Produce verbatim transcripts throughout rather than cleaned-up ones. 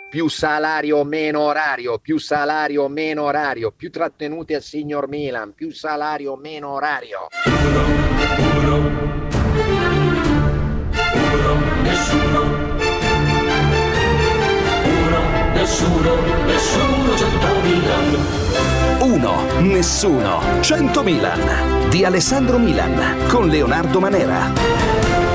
più salario meno orario, più salario meno orario, più trattenuti al signor Milan, più salario meno orario. Uno, uno, uno, nessuno. Uno, nessuno, nessuno, cento Milan. Uno, nessuno, cento Milan di Alessandro Milan con Leonardo Manera.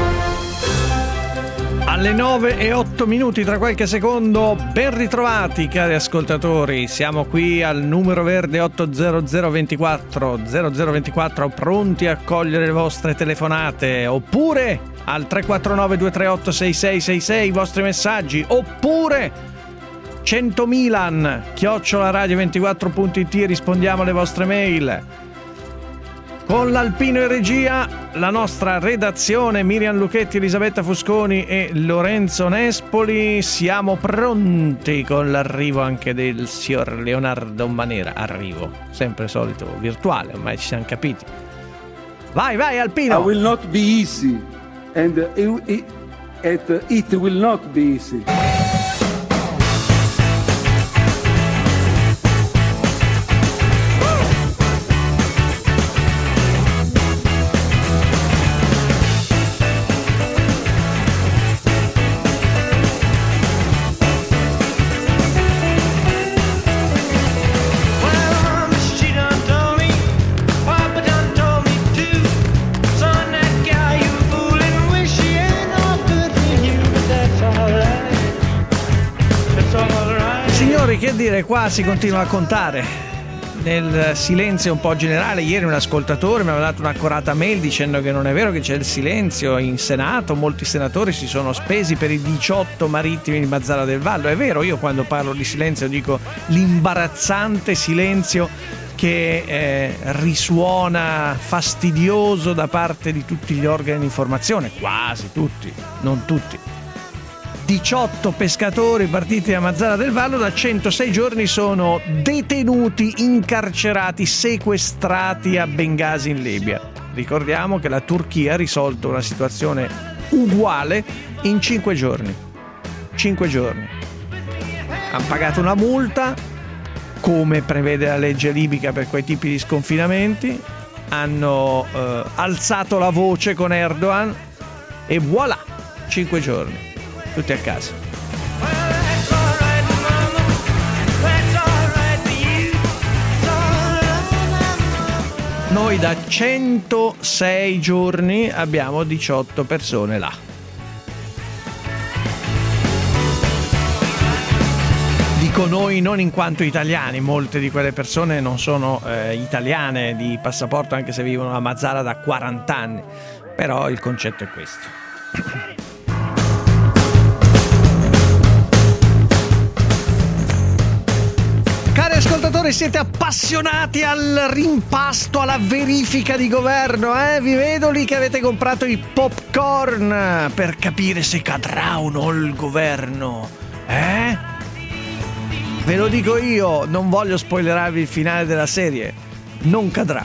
Alle nove e otto minuti, tra qualche secondo, ben ritrovati cari ascoltatori, siamo qui al numero verde otto zero zero ventiquattro zero zero ventiquattro, pronti a cogliere le vostre telefonate, oppure al tre quattro nove due tre otto sei sei sei sei i vostri messaggi, oppure cento Milan chiocciola radio ventiquattro punto it, rispondiamo alle vostre mail. Con l'Alpino in regia, la nostra redazione, Miriam Lucchetti, Elisabetta Fusconi e Lorenzo Nespoli. Siamo pronti con l'arrivo anche del signor Leonardo Manera. Arrivo, sempre solito virtuale, ormai ci siamo capiti. Vai, vai Alpino! I will not be easy and it, it, it, it will not be easy. Che dire, qua si continua a contare nel silenzio un po' generale. Ieri un ascoltatore mi aveva dato un'accorata mail dicendo che non è vero che c'è il silenzio in Senato, molti senatori si sono spesi per i diciotto marittimi di Mazara del Vallo. È vero, io quando parlo di silenzio dico l'imbarazzante silenzio che eh, risuona fastidioso da parte di tutti gli organi di informazione, quasi tutti, non tutti. diciotto pescatori partiti da Mazara del Vallo da centosei giorni sono detenuti, incarcerati, sequestrati a Bengasi in Libia. Ricordiamo che la Turchia ha risolto una situazione uguale in cinque giorni. cinque giorni. Hanno pagato una multa, come prevede la legge libica per quei tipi di sconfinamenti, hanno eh, alzato la voce con Erdogan e voilà, cinque giorni. Tutti a casa. Noi da centosei giorni abbiamo diciotto persone là. Dico noi non in quanto italiani, molte di quelle persone non sono eh, italiane di passaporto, anche se vivono a Mazara da quaranta anni. Però il concetto è questo. Cari ascoltatori, siete appassionati al rimpasto, alla verifica di governo, eh? Vi vedo lì che avete comprato i popcorn per capire se cadrà o no il governo, eh? Ve lo dico io, non voglio spoilerarvi il finale della serie, non cadrà.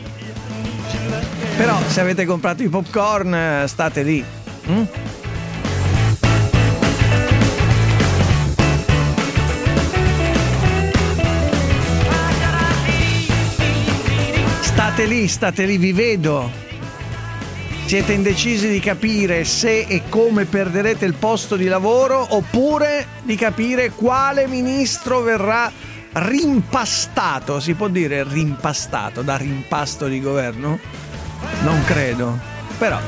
Però se avete comprato i popcorn, state lì, hm? State lì, state lì, vi vedo. Siete indecisi di capire se e come perderete il posto di lavoro, oppure di capire quale ministro verrà rimpastato. Si può dire rimpastato, da rimpasto di governo? Non credo, però.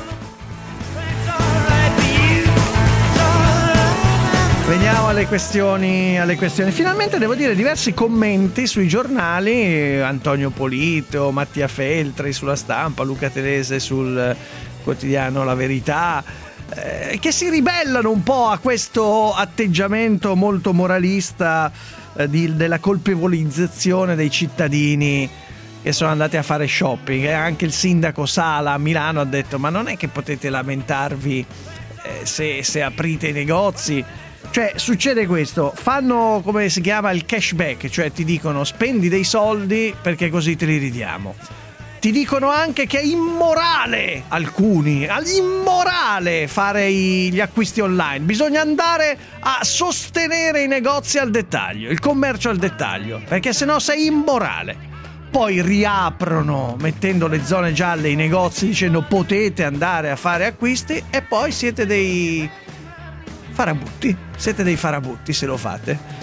Veniamo alle questioni, alle questioni. Finalmente devo dire diversi commenti sui giornali, Antonio Polito, Mattia Feltri sulla Stampa, Luca Telese sul quotidiano La Verità, eh, che si ribellano un po' a questo atteggiamento molto moralista eh, di, della colpevolizzazione dei cittadini che sono andati a fare shopping. E anche il sindaco Sala a Milano ha detto: ma non è che potete lamentarvi eh, se, se aprite i negozi. Cioè succede questo, fanno come si chiama il cashback, cioè ti dicono spendi dei soldi perché così te li ridiamo. Ti dicono anche che è immorale, alcuni, immorale fare i, gli acquisti online. Bisogna andare a sostenere i negozi al dettaglio, il commercio al dettaglio, perché sennò sei immorale. Poi riaprono mettendo le zone gialle i negozi dicendo potete andare a fare acquisti e poi siete dei farabutti, siete dei farabutti se lo fate.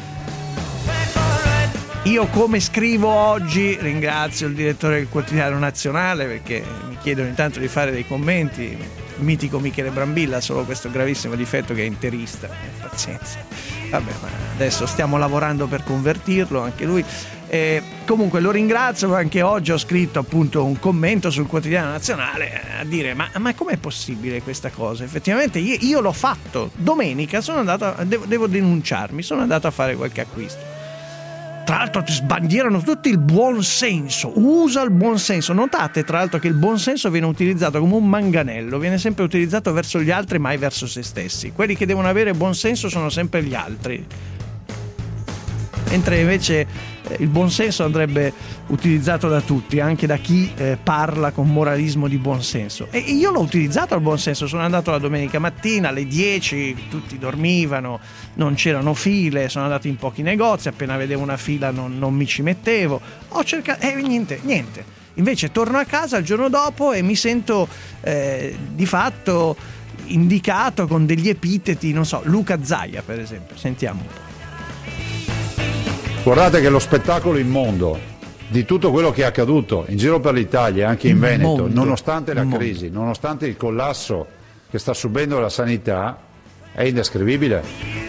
Io come scrivo oggi ringrazio il direttore del Quotidiano Nazionale perché mi chiede ogni tanto di fare dei commenti, il mitico Michele Brambilla ha solo questo gravissimo difetto che è interista, eh, pazienza, vabbè, ma adesso stiamo lavorando per convertirlo anche lui. Eh, comunque lo ringrazio, anche oggi ho scritto appunto un commento sul Quotidiano Nazionale a dire ma, ma com'è possibile questa cosa? Effettivamente io, io l'ho fatto, domenica sono andato, devo, devo denunciarmi, sono andato a fare qualche acquisto. Tra l'altro ti sbandierano tutti il buon senso, usa il buon senso. Notate tra l'altro che il buon senso viene utilizzato come un manganello, viene sempre utilizzato verso gli altri mai verso se stessi. Quelli che devono avere buon senso sono sempre gli altri, mentre invece eh, il buon senso andrebbe utilizzato da tutti, anche da chi eh, parla con moralismo di buon senso. E io l'ho utilizzato il buon senso, sono andato la domenica mattina alle dieci, tutti dormivano, non c'erano file, sono andato in pochi negozi, appena vedevo una fila non, non mi ci mettevo, ho cercato, e eh, niente, niente. Invece torno a casa il giorno dopo e mi sento eh, di fatto indicato con degli epiteti, non so, Luca Zaia per esempio, sentiamo un po'. Guardate che lo spettacolo immondo di tutto quello che è accaduto in giro per l'Italia, anche in il Veneto, mondo, nonostante la il crisi, mondo. nonostante il collasso che sta subendo la sanità, è indescrivibile.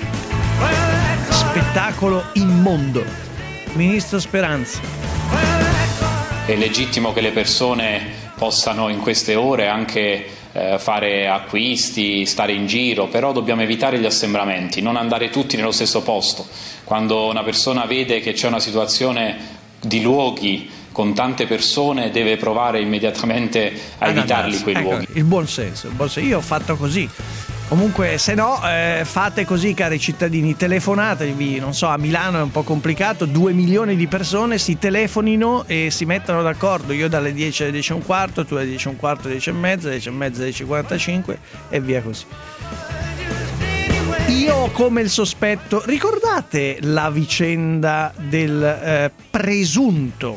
Spettacolo immondo. Ministro Speranza. È legittimo che le persone possano in queste ore anche eh, fare acquisti, stare in giro, però dobbiamo evitare gli assembramenti, non andare tutti nello stesso posto. Quando una persona vede che c'è una situazione di luoghi con tante persone deve provare immediatamente a ah, evitarli no, no, quei ecco, luoghi. Il buon senso, il buon senso. Io ho fatto così. Comunque, se no, eh, fate così, cari cittadini, telefonatevi, non so, a Milano è un po' complicato, due milioni di persone si telefonino e si mettono d'accordo, io dalle dieci alle dieci e un quarto, tu alle dieci e un quarto, alle dieci e mezza, alle dieci e mezza, alle dieci e quarantacinque e via così. Io ho come il sospetto, ricordate la vicenda del eh, presunto,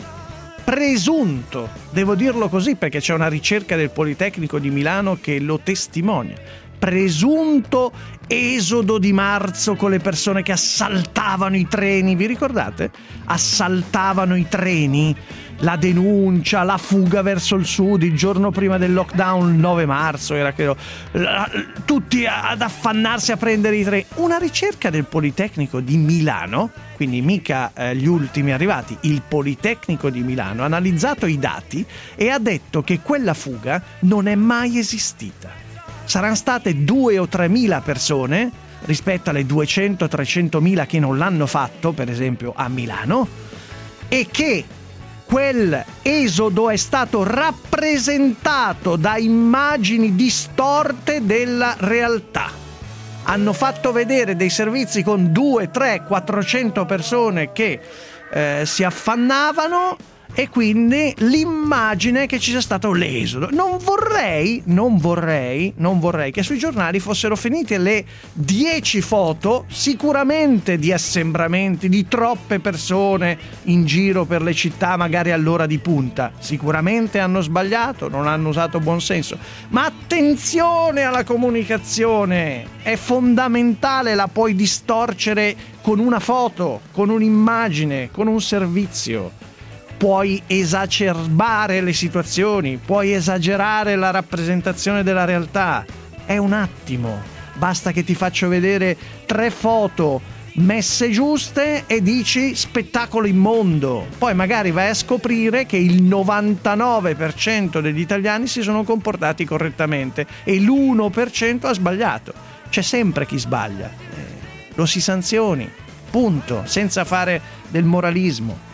presunto, devo dirlo così perché c'è una ricerca del Politecnico di Milano che lo testimonia, presunto esodo di marzo con le persone che assaltavano i treni, vi ricordate? Assaltavano i treni, la denuncia, la fuga verso il sud il giorno prima del lockdown, il nove marzo era credo, la, tutti ad affannarsi a prendere i treni. Una ricerca del Politecnico di Milano, quindi mica eh, gli ultimi arrivati, il Politecnico di Milano ha analizzato i dati e ha detto che quella fuga non è mai esistita. Saranno state due o tremila persone rispetto alle duecento trecentomila che non l'hanno fatto, per esempio a Milano, e che quel esodo è stato rappresentato da immagini distorte della realtà. Hanno fatto vedere dei servizi con due, tre, quattrocento persone che eh, si affannavano e quindi l'immagine che ci sia stato l'esodo. Non vorrei, non vorrei, non vorrei che sui giornali fossero finite le dieci foto sicuramente di assembramenti di troppe persone in giro per le città magari all'ora di punta. Sicuramente hanno sbagliato, non hanno usato buon senso, ma attenzione alla comunicazione, è fondamentale, la puoi distorcere con una foto, con un'immagine, con un servizio. Puoi esacerbare le situazioni, puoi esagerare la rappresentazione della realtà. È un attimo, basta che ti faccio vedere tre foto messe giuste e dici spettacolo immondo. Poi magari vai a scoprire che il novantanove per cento degli italiani si sono comportati correttamente e l'uno per cento ha sbagliato. C'è sempre chi sbaglia, eh, lo si sanzioni, punto, senza fare del moralismo.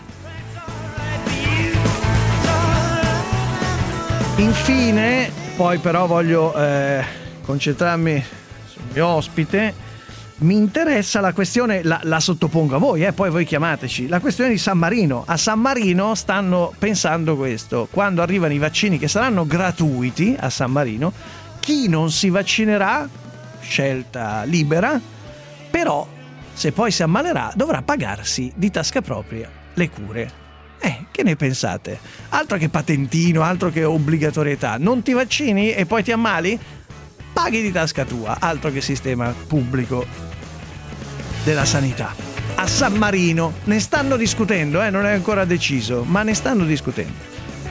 Infine, poi però voglio eh, concentrarmi sul mio ospite mi interessa la questione, la, la sottopongo a voi, eh, poi voi chiamateci, la questione di San Marino. A San Marino stanno pensando questo: quando arrivano i vaccini che saranno gratuiti a San Marino, chi non si vaccinerà, scelta libera, però se poi si ammalerà dovrà pagarsi di tasca propria le cure. Eh, che ne pensate? Altro che patentino, altro che obbligatorietà. Non ti vaccini e poi ti ammali? Paghi di tasca tua, altro che sistema pubblico della sanità. A San Marino ne stanno discutendo, eh, non è ancora deciso, ma ne stanno discutendo.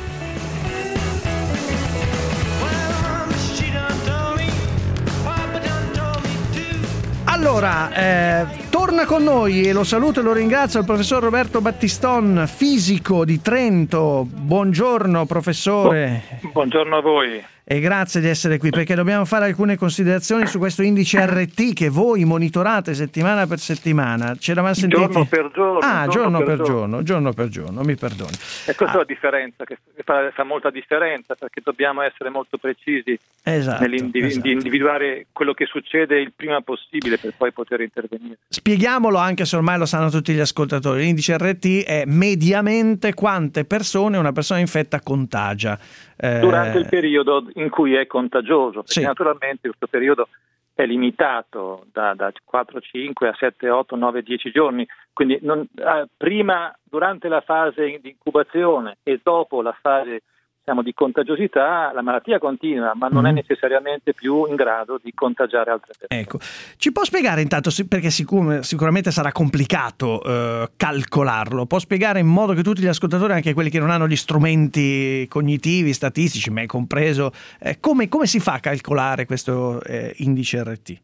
Allora, eh, torna con noi, e lo saluto e lo ringrazio, il professor Roberto Battiston, fisico di Trento. Buongiorno professore. Buongiorno a voi. E grazie di essere qui, perché dobbiamo fare alcune considerazioni su questo indice R T che voi monitorate settimana per settimana. Ce l'avamo sentito? Giorno per giorno. Ah, giorno, giorno per giorno. giorno, giorno per giorno, mi perdoni. E questa ah. è la differenza, che fa, fa molta differenza, perché dobbiamo essere molto precisi esatto, nell'individuare esatto. quello che succede il prima possibile per poi poter intervenire. Spieghiamolo, anche se ormai lo sanno tutti gli ascoltatori. L'indice R T è mediamente quante persone una persona infetta contagia. Eh... Durante il periodo in cui è contagioso, perché sì. naturalmente questo periodo è limitato da, da quattro, cinque a sette, otto, nove, dieci giorni, quindi non, eh, prima, durante la fase di incubazione e dopo la fase diciamo, di contagiosità, la malattia continua, ma non mm. è necessariamente più in grado di contagiare altre persone. Ecco, ci può spiegare intanto, perché sicur- sicuramente sarà complicato eh, calcolarlo, può spiegare in modo che tutti gli ascoltatori, anche quelli che non hanno gli strumenti cognitivi, statistici, me compreso, eh, come, come si fa a calcolare questo eh, indice R T?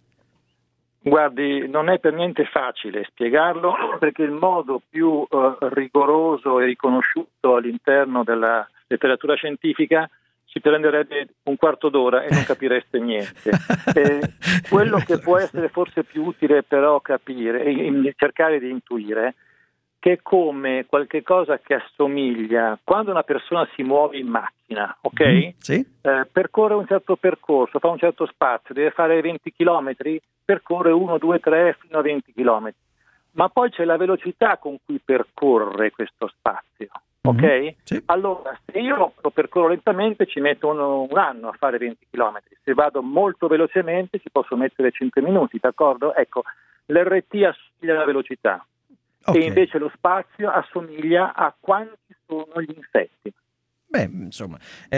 Guardi, non è per niente facile spiegarlo, perché il modo più eh, rigoroso e riconosciuto all'interno della letteratura scientifica ci prenderebbe un quarto d'ora e non capireste niente. Eh, quello che può essere forse più utile però capire e cercare di intuire che è come qualche cosa che assomiglia quando una persona si muove in macchina, ok? Mm, sì. Eh, percorre un certo percorso, fa un certo spazio, deve fare venti chilometri, percorre uno, due, tre fino a venti chilometri, ma poi c'è la velocità con cui percorre questo spazio. Ok? Mm-hmm, sì. Allora, se io lo percorro lentamente ci metto uno, un anno a fare venti chilometri, se vado molto velocemente ci posso mettere cinque minuti, d'accordo? Ecco, l'R T assomiglia alla velocità, okay. E invece lo spazio assomiglia a quanti sono gli infetti. Beh, insomma,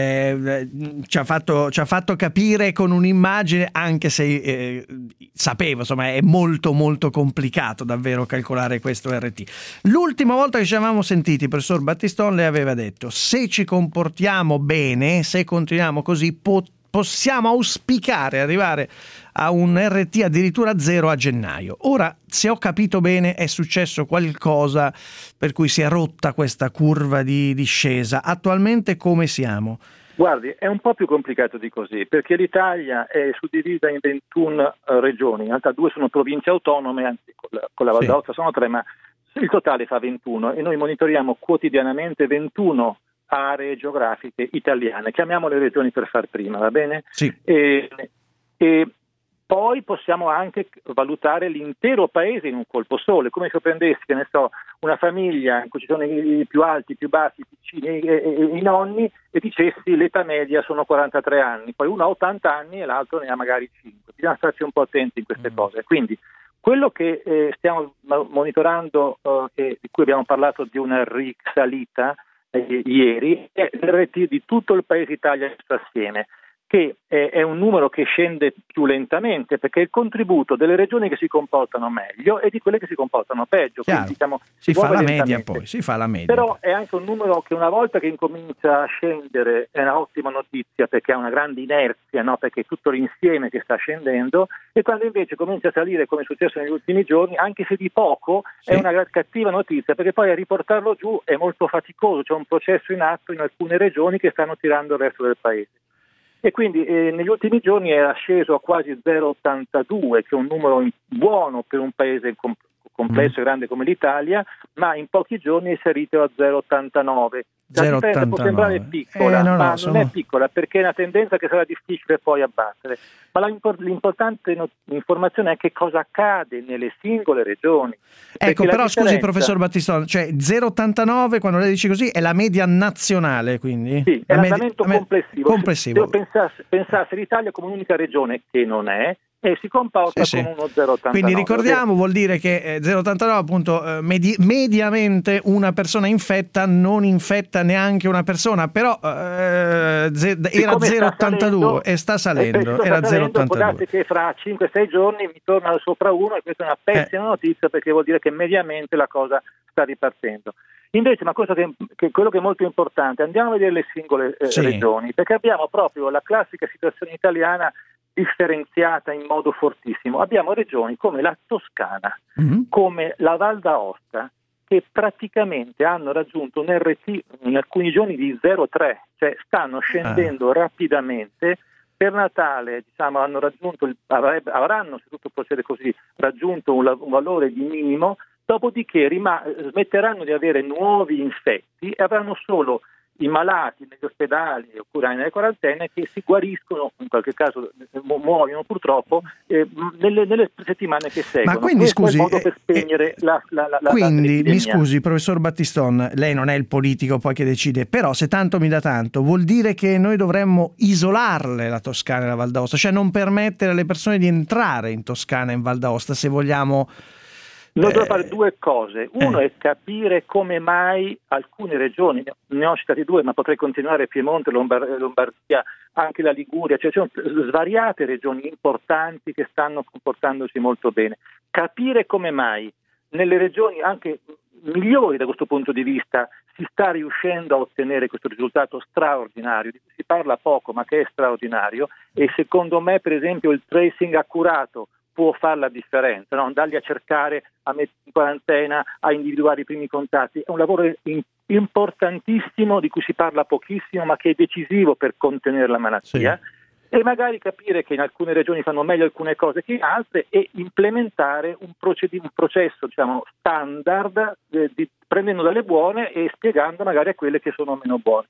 eh, ci ha fatto, ci ha fatto capire con un'immagine, anche se eh, sapevo, insomma, è molto molto complicato davvero calcolare questo R T. L'ultima volta che ci avevamo sentiti, il professor Battiston le aveva detto: se ci comportiamo bene, se continuiamo così, po- possiamo auspicare arrivare a un R T addirittura zero a gennaio. Ora, se ho capito bene, è successo qualcosa per cui si è rotta questa curva di discesa. Attualmente come siamo? Guardi, è un po' più complicato di così, perché l'Italia è suddivisa in ventuno uh, regioni, in realtà due sono province autonome, anzi con la, con la Val d'Aosta sono tre, ma il totale fa ventuno e noi monitoriamo quotidianamente ventuno aree geografiche italiane, chiamiamole regioni per far prima, va bene? Sì. E, e poi possiamo anche valutare l'intero paese in un colpo solo, come se io prendessi, che ne so, una famiglia in cui ci sono i più alti, i più bassi, i piccini e, e, e i nonni, e dicessi l'età media sono quarantatré anni, poi uno ha ottanta anni e l'altro ne ha magari cinque. Bisogna starci un po' attenti in queste mm. cose. Quindi quello che eh, stiamo monitorando eh, e di cui abbiamo parlato di una risalita eh, ieri è l'R T di tutto il paese Italia assieme, che è un numero che scende più lentamente perché è il contributo delle regioni che si comportano meglio e di quelle che si comportano peggio. Quindi, diciamo, si, si fa la media poi, si fa la media. Però è anche un numero che una volta che incomincia a scendere è un'ottima notizia perché ha una grande inerzia, no? Perché è tutto l'insieme che sta scendendo, e quando invece comincia a salire come è successo negli ultimi giorni, anche se di poco, sì. È una cattiva notizia perché poi a riportarlo giù è molto faticoso, c'è un processo in atto in alcune regioni che stanno tirando il resto del paese. E quindi eh, negli ultimi giorni era sceso a quasi zero virgola ottantadue, che è un numero buono per un paese com- complesso mm. e grande come l'Italia, ma in pochi giorni è salito a zero virgola ottantanove. La zero virgola differenza può sembrare piccola, eh, no, no, ma sono... non è piccola, perché è una tendenza che sarà difficile poi abbattere. Ma la impor- l'importante not- informazione è che cosa accade nelle singole regioni. Ecco, però differenza... scusi professor Battistone, cioè zero virgola ottantanove quando lei dice così è la media nazionale, quindi? Sì, è la l'andamento media... complessivo. complessivo. Se io pensasse, pensasse l'Italia come un'unica regione, che non è, e si comporta sì, con sì. uno zero virgola ottantanove. Quindi ricordiamo, vuol dire che zero virgola ottantanove appunto eh, medi- mediamente una persona infetta non infetta neanche una persona, però eh, ze- era zero virgola ottantadue e sta salendo, eh, era sta zero virgola salendo, può ottantadue. darsi che fra cinque sei giorni mi torna sopra uno, e questa è una pessima Eh. notizia, perché vuol dire che mediamente la cosa sta ripartendo. Invece, ma cosa che, che quello che è molto importante, andiamo a vedere le singole eh, Sì. regioni, perché abbiamo proprio la classica situazione italiana differenziata in modo fortissimo. Abbiamo regioni come la Toscana, Mm-hmm. come la Val d'Aosta, che praticamente hanno raggiunto un R T in alcuni giorni di zero virgola tre, cioè stanno scendendo ah. rapidamente. Per Natale, diciamo, hanno raggiunto il, avranno, se tutto procede così, raggiunto un, un valore di minimo, dopodiché rima- smetteranno di avere nuovi infetti e avranno solo i malati negli ospedali oppure nelle quarantene che si guariscono, in qualche caso mu- muoiono purtroppo, eh, nelle, nelle settimane che seguono. Ma quindi Questo scusi, è il modo per spegnere eh, la, la, la, quindi la mi scusi professor Battistone, lei non è il politico poi che decide, però se tanto mi dà tanto vuol dire che noi dovremmo isolarle la Toscana e la Val d'Aosta, cioè non permettere alle persone di entrare in Toscana e in Val d'Aosta, se vogliamo. Noi dobbiamo fare due cose. Uno eh. è capire come mai alcune regioni, ne ho citate due, ma potrei continuare: Piemonte, Lombar- Lombardia, anche la Liguria, cioè ci sono svariate regioni importanti che stanno comportandosi molto bene. Capire come mai nelle regioni anche migliori da questo punto di vista si sta riuscendo a ottenere questo risultato straordinario, di cui si parla poco ma che è straordinario, e secondo me per esempio il tracing accurato può fare la differenza, no? Andarli a cercare, a mettere in quarantena, a individuare i primi contatti. È un lavoro in- importantissimo di cui si parla pochissimo, ma che è decisivo per contenere la malattia. Sì. E magari capire che in alcune regioni fanno meglio alcune cose che in altre e implementare un, proced- un processo, diciamo, standard, eh, di, prendendo dalle buone e spiegando magari a quelle che sono meno buone.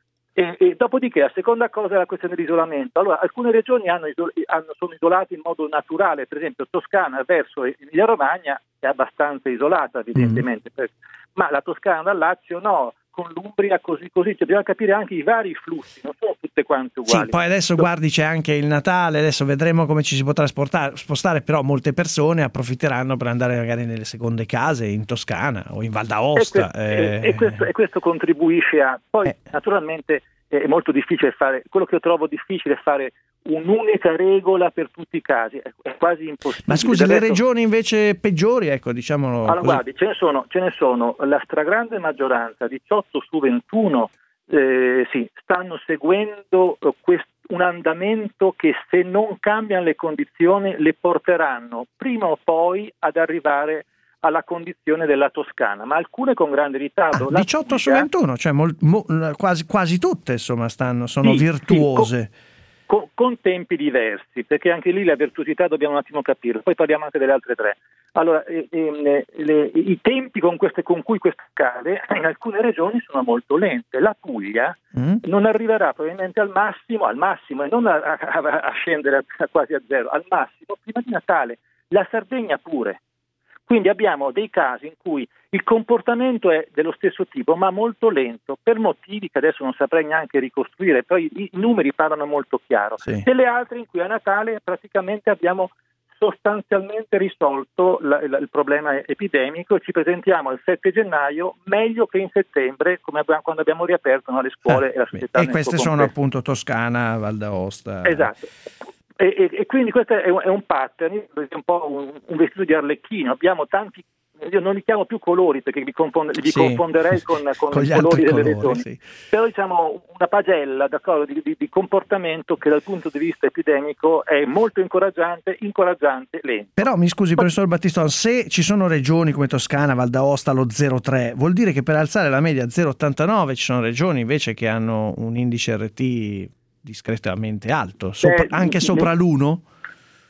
E, e dopodiché la seconda cosa è la questione dell'isolamento. Allora, alcune regioni hanno isol- hanno, sono isolate in modo naturale, per esempio Toscana verso Emilia Romagna è abbastanza isolata evidentemente, mm. per, ma la Toscana dal Lazio no, con l'Umbria così così, cioè, bisogna capire anche i vari flussi, non sono tutte quante uguali. Sì, poi adesso guardi c'è anche il Natale, adesso vedremo come ci si potrà spostare, spostare, però molte persone approfitteranno per andare magari nelle seconde case in Toscana o in Val d'Aosta. E questo, eh... e, e questo, e questo contribuisce a... Poi eh. naturalmente è molto difficile fare, quello che io trovo difficile è fare un'unica regola per tutti i casi, è quasi impossibile. Ma scusi, le Adesso, regioni invece peggiori, ecco, diciamolo allora così. Guardi, ce ne sono, ce ne sono, la stragrande maggioranza, diciotto su ventuno, eh, sì, stanno seguendo eh, quest, un andamento che, se non cambiano le condizioni, le porteranno prima o poi ad arrivare alla condizione della Toscana, ma alcune con grande ritardo. Ah, diciotto su ventuno, cioè mol, mo, quasi, quasi tutte insomma stanno, sono sì, virtuose. Sì, con, con, con tempi diversi, perché anche lì la virtuosità dobbiamo un attimo capirla, poi parliamo anche delle altre tre. Allora, eh, eh, le, i tempi con, queste, con cui questo accade in alcune regioni sono molto lente. La Puglia mm. non arriverà probabilmente al massimo, al massimo e non a, a, a scendere a, a quasi a zero, al massimo prima di Natale. La Sardegna pure. Quindi abbiamo dei casi in cui il comportamento è dello stesso tipo, ma molto lento, per motivi che adesso non saprei neanche ricostruire, poi i numeri parlano molto chiaro. Sì. Delle altre in cui a Natale praticamente abbiamo sostanzialmente risolto la, la, il problema epidemico e ci presentiamo il sette gennaio meglio che in settembre, come abbiamo, quando abbiamo riaperto no, le scuole ah, e la società. E queste sono complesso. Appunto Toscana, Val d'Aosta. Esatto. E, e, e quindi questo è un, è un pattern, è un po' un, un vestito di arlecchino. Abbiamo tanti, io non li chiamo più colori perché vi, confonde, vi sì. confonderei con, con, con i colori delle regioni, sì. Però diciamo una pagella d'accordo, di, di, di comportamento che dal punto di vista epidemico è molto incoraggiante, incoraggiante, lento. Però mi scusi professor Battistone, se ci sono regioni come Toscana, Val d'Aosta allo zero virgola tre, vuol dire che per alzare la media a zero virgola ottantanove ci sono regioni invece che hanno un indice R T discretamente alto, sopra, Beh, anche sopra ne, l'uno?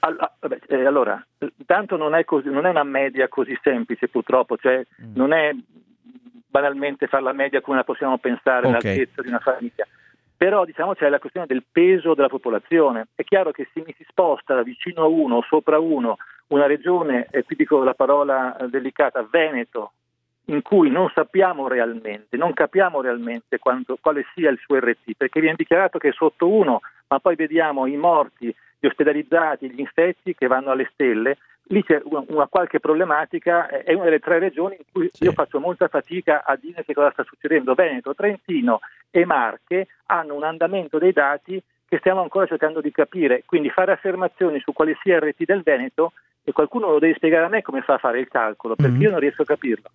Vabbè, eh, allora, tanto non è così, non è una media così semplice purtroppo, cioè mm. non è banalmente fare la media come la possiamo pensare, okay, l'altezza di una famiglia, però diciamo c'è la questione del peso della popolazione. È chiaro che se mi si sposta da vicino a uno o sopra uno una regione, e qui dico la parola delicata, Veneto, in cui non sappiamo realmente, non capiamo realmente quanto, quale sia il suo R T, perché viene dichiarato che è sotto uno, ma poi vediamo i morti, gli ospedalizzati, gli infetti che vanno alle stelle. Lì c'è una, una qualche problematica, è una delle tre regioni in cui sì. io faccio molta fatica a dire che cosa sta succedendo. Veneto, Trentino e Marche hanno un andamento dei dati che stiamo ancora cercando di capire, quindi fare affermazioni su quale sia il R T del Veneto, e qualcuno lo deve spiegare a me come fa a fare il calcolo, perché mm-hmm. io non riesco a capirlo.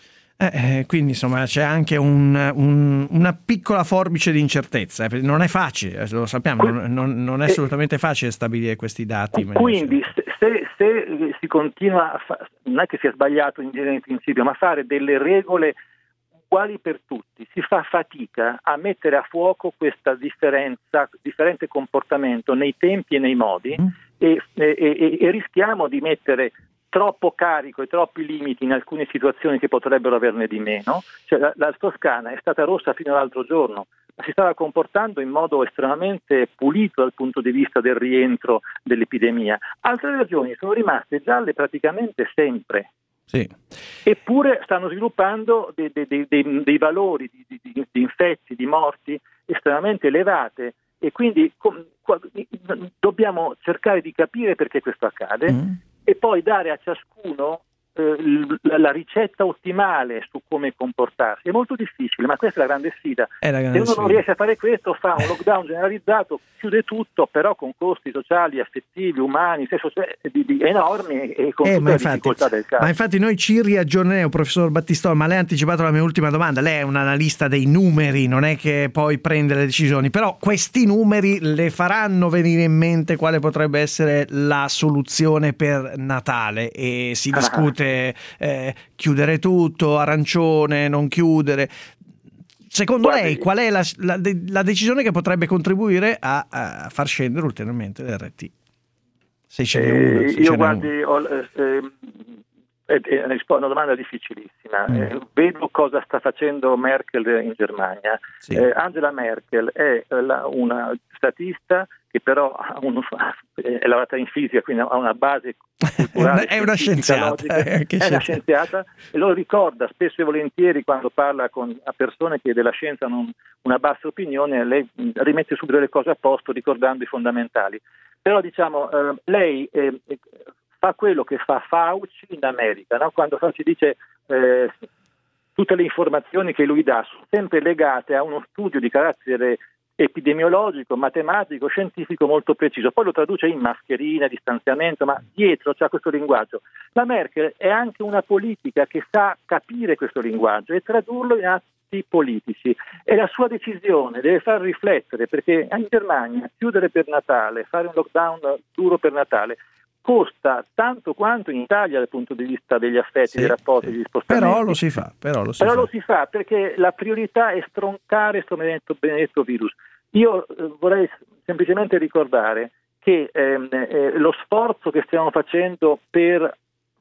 Eh, quindi insomma c'è anche un, un, una piccola forbice di incertezza, eh, non è facile, lo sappiamo, non, non, non è assolutamente facile stabilire questi dati. Quindi se, se, se si continua a fa- non è che sia sbagliato in genere in principio, ma fare delle regole uguali per tutti, si fa fatica a mettere a fuoco questa differenza, differente comportamento nei tempi e nei modi mm. e, e, e, e rischiamo di mettere troppo carico e troppi limiti in alcune situazioni che potrebbero averne di meno. Cioè, la, la Toscana è stata rossa fino all'altro giorno, ma si stava comportando in modo estremamente pulito dal punto di vista del rientro dell'epidemia. Altre regioni sono rimaste gialle praticamente sempre. Sì. Eppure stanno sviluppando dei, dei, dei, dei valori di, di, di infetti, di morti estremamente elevate, e quindi com, qua, dobbiamo cercare di capire perché questo accade mm. e poi dare a ciascuno eh, la, la ricetta ottimale su come comportarsi. È molto difficile, ma questa è la grande sfida. È la grande Se uno sfida. non riesce a fare questo, fa un lockdown generalizzato, chiude tutto, però con costi sociali, affettivi, umani, cioè, di, di enormi e con eh, tutte ma le infatti, difficoltà del caso. Ma infatti noi ci riaggiorneremo, professor Battistò, ma lei ha anticipato la mia ultima domanda. Lei è un analista dei numeri, non è che poi prende le decisioni, però questi numeri le faranno venire in mente quale potrebbe essere la soluzione per Natale, e si discute eh, chiudere tutto, arancione, non chiudere. Secondo Guardi, lei qual è la, la, la decisione che potrebbe contribuire a, a far scendere ulteriormente l'R T? Se ce n'è una. Se io ce n'è guardi, una. ho, eh, eh, eh, una domanda difficilissima. Mm. Eh, vedo cosa sta facendo Merkel in Germania. Sì. Eh, Angela Merkel è la, una statista che però ha uno, è laureata in fisica, quindi ha una base culturale. È una scienziata. È, è una scienziata, e lo ricorda spesso e volentieri quando parla con a persone che della scienza hanno una bassa opinione. Lei rimette subito le cose a posto ricordando i fondamentali. Però diciamo, eh, lei eh, fa quello che fa Fauci in America, no? Quando Fauci dice eh, tutte le informazioni che lui dà sono sempre legate a uno studio di carattere epidemiologico, matematico, scientifico molto preciso, poi lo traduce in mascherina, distanziamento, ma dietro c'è questo linguaggio. La Merkel è anche una politica che sa capire questo linguaggio e tradurlo in atti politici, e la sua decisione deve far riflettere, perché in Germania chiudere per Natale, fare un lockdown duro per Natale costa tanto quanto in Italia dal punto di vista degli affetti, sì, dei rapporti, sì. degli spostamenti. Però lo si fa, però lo si però fa. lo si fa perché la priorità è stroncare questo benedetto, benedetto virus. Io eh, vorrei semplicemente ricordare che ehm, eh, lo sforzo che stiamo facendo per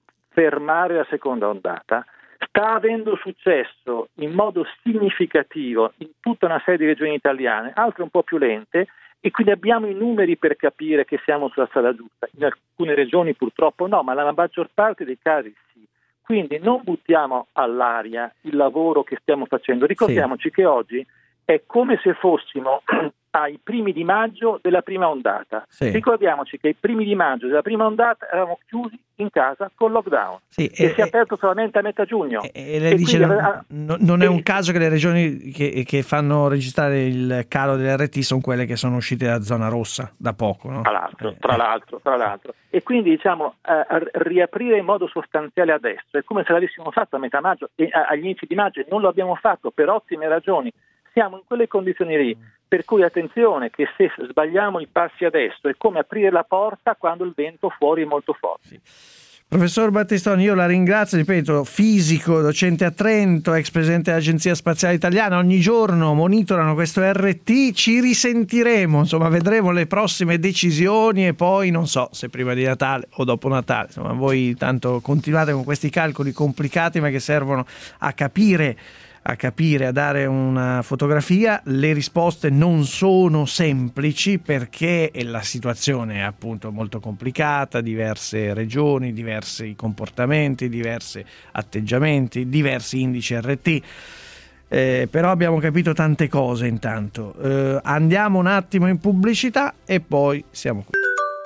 fermare la seconda ondata sta avendo successo in modo significativo in tutta una serie di regioni italiane, altre un po' più lente, e quindi abbiamo i numeri per capire che siamo sulla strada giusta. In alcune regioni purtroppo no, ma nella maggior parte dei casi sì. Quindi non buttiamo all'aria il lavoro che stiamo facendo. Ricordiamoci sì. che oggi è come se fossimo ai primi di maggio della prima ondata. Sì. Ricordiamoci che i primi di maggio della prima ondata eravamo chiusi in casa con lockdown, sì, e, e si è aperto solamente a metà giugno. E, e lei e dice quindi, non, non è un caso che le regioni che, che fanno registrare il calo dell'R T sono quelle che sono uscite da zona rossa da poco, no? Tra l'altro, eh, tra l'altro, tra l'altro. E quindi diciamo eh, riaprire in modo sostanziale adesso è come se l'avessimo fatto a metà maggio e a, agli inizi di maggio, e non lo abbiamo fatto per ottime ragioni. Siamo in quelle condizioni lì, per cui attenzione che se sbagliamo i passi adesso è come aprire la porta quando il vento fuori è molto forte. Sì. Professor Battistoni, io la ringrazio, ripeto, fisico, docente a Trento, ex presidente dell'Agenzia Spaziale Italiana, ogni giorno monitorano questo R T, ci risentiremo, insomma vedremo le prossime decisioni e poi non so se prima di Natale o dopo Natale, insomma voi tanto continuate con questi calcoli complicati ma che servono a capire a capire, a dare una fotografia. Le risposte non sono semplici perché la situazione è appunto molto complicata, diverse regioni, diversi comportamenti, diversi atteggiamenti, diversi indici R T. Eh, però abbiamo capito tante cose intanto. Eh, andiamo un attimo in pubblicità e poi siamo qui.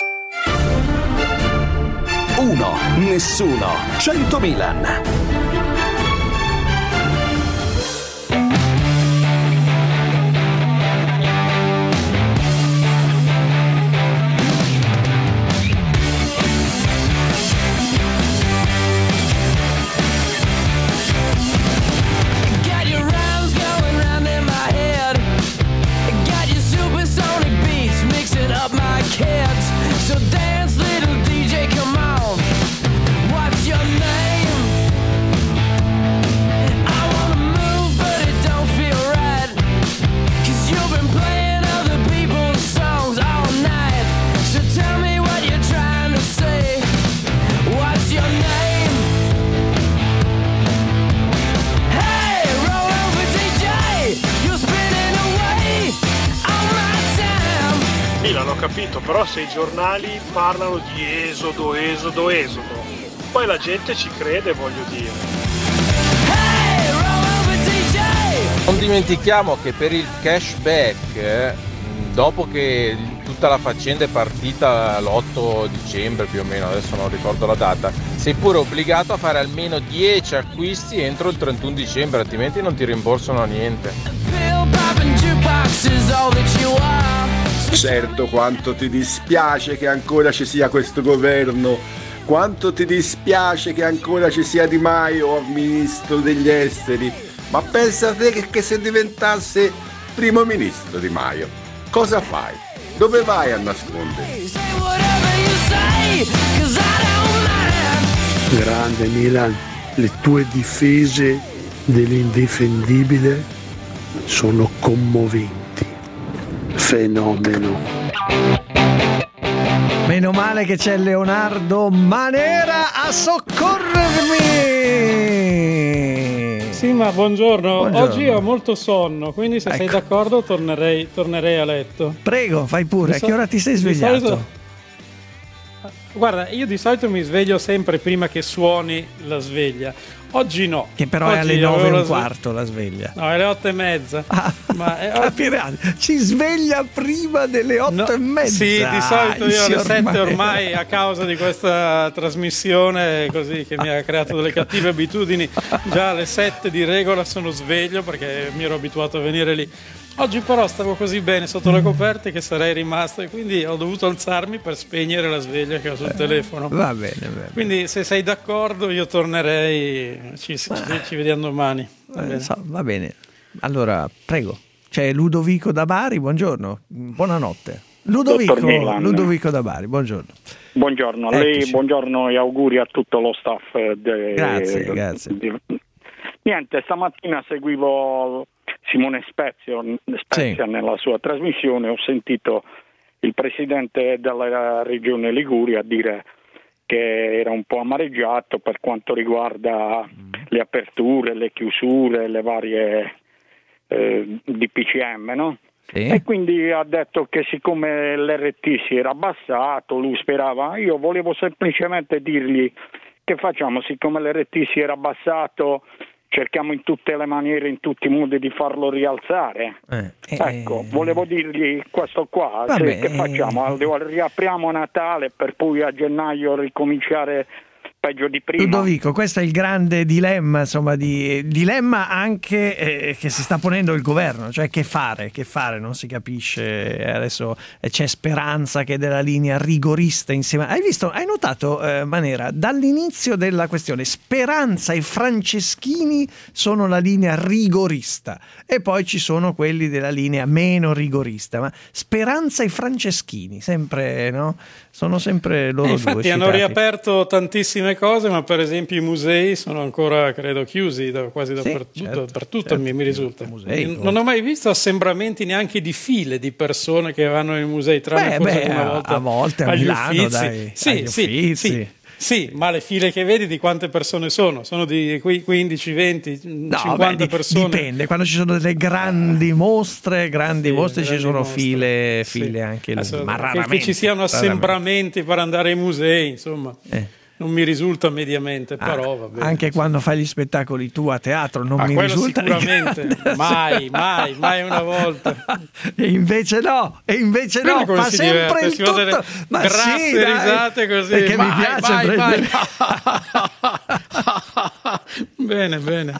Uno, nessuno, cento Milan. Capito, però se i giornali parlano di esodo, esodo, esodo, poi la gente ci crede, voglio dire. Non dimentichiamo che per il cashback, dopo che tutta la faccenda è partita l'otto dicembre più o meno, adesso non ricordo la data, sei pure obbligato a fare almeno dieci acquisti entro il trentuno dicembre, altrimenti non ti rimborsano niente. Certo, quanto ti dispiace che ancora ci sia questo governo, quanto ti dispiace che ancora ci sia Di Maio ministro degli esteri, ma pensa a te che, che se diventasse primo ministro Di Maio, cosa fai? Dove vai a nascondere? Grande Milan, le tue difese dell'indifendibile sono commoventi. Fenomeno. Meno male che c'è Leonardo Manera a soccorrermi. Sì, ma buongiorno. Buongiorno. Oggi ho molto sonno, quindi se ecco. sei d'accordo tornerei, tornerei a letto. Prego, fai pure. Di a che ora ti sei svegliato? Solito... Guarda, io di solito mi sveglio sempre prima che suoni la sveglia. Oggi no. Che però Oggi è alle nove e un sve... quarto la sveglia. No, è alle otto e mezza. Ah, ma è... Ci sveglia prima delle otto no, e mezza. Sì, di solito io alle sette ormai, a causa di questa trasmissione così che mi ha creato delle cattive abitudini, già alle sette di regola sono sveglio perché mi ero abituato a venire lì. Oggi però stavo così bene sotto le coperte che sarei rimasto e quindi ho dovuto alzarmi per spegnere la sveglia che ho sul telefono. Va bene, va bene. Quindi se sei d'accordo io tornerei, ci, ci, ci vediamo domani. Va bene. So, va bene. Allora, prego. C'è Ludovico da Bari, buongiorno. Buonanotte. Ludovico, Ludovico da Bari, buongiorno. Buongiorno a lei, buongiorno e auguri a tutto lo staff. De, grazie, de, grazie. Di, niente, stamattina seguivo Simone Spezia, Spezia sì. nella sua trasmissione, ho sentito il presidente della regione Liguria dire che era un po' amareggiato per quanto riguarda mm. le aperture, le chiusure, le varie eh, D P C M, no? Sì. E quindi ha detto che siccome l'R T si era abbassato, lui sperava, io volevo semplicemente dirgli che facciamo, siccome l'R T si era abbassato, cerchiamo in tutte le maniere, in tutti i modi di farlo rialzare. Eh, ecco, eh, volevo dirgli questo qua, se, che facciamo? Riapriamo a Natale per poi a gennaio ricominciare peggio di prima. Ludovico, questo è il grande dilemma, insomma, di, dilemma anche eh, che si sta ponendo il governo, cioè che fare, che fare, non si capisce. Adesso c'è Speranza che è della linea rigorista insieme. Hai visto, hai notato eh, Manera, dall'inizio della questione Speranza e Franceschini sono la linea rigorista e poi ci sono quelli della linea meno rigorista, ma Speranza e Franceschini sempre, no? Sono sempre loro e infatti due hanno citati. riaperto tantissime alcune cose, ma per esempio i musei sono ancora, credo, chiusi da, quasi dappertutto, sì, certo, dappertutto certo, mi, mi risulta. Musei, non ho mai visto assembramenti neanche di file di persone che vanno nei musei, tranne beh, forse beh, una volta a volte a agli Milano, Uffizi. dai, sì, agli sì, Uffizi. sì. Sì, ma le file che vedi di quante persone sono? Sono di quindici, venti, no, cinquanta beh, persone? Dipende, quando ci sono delle grandi mostre, grandi Sì, mostre grandi ci sono mostre. file, Sì. file anche lunghe, ma Che, raramente. che ci siano assembramenti per andare ai musei, insomma. Eh. Non mi risulta mediamente, Ah, però va bene. anche quando fai gli spettacoli tu a teatro non Ah, mi quello risulta sicuramente, mai, mai, mai una volta. E invece no, e invece Quello no, come fa si sempre diverte? il Si fa delle tutto. Ma grasse sì, dai, risate così. perché Vai, mi piace vai, prendere... vai. Bene, bene.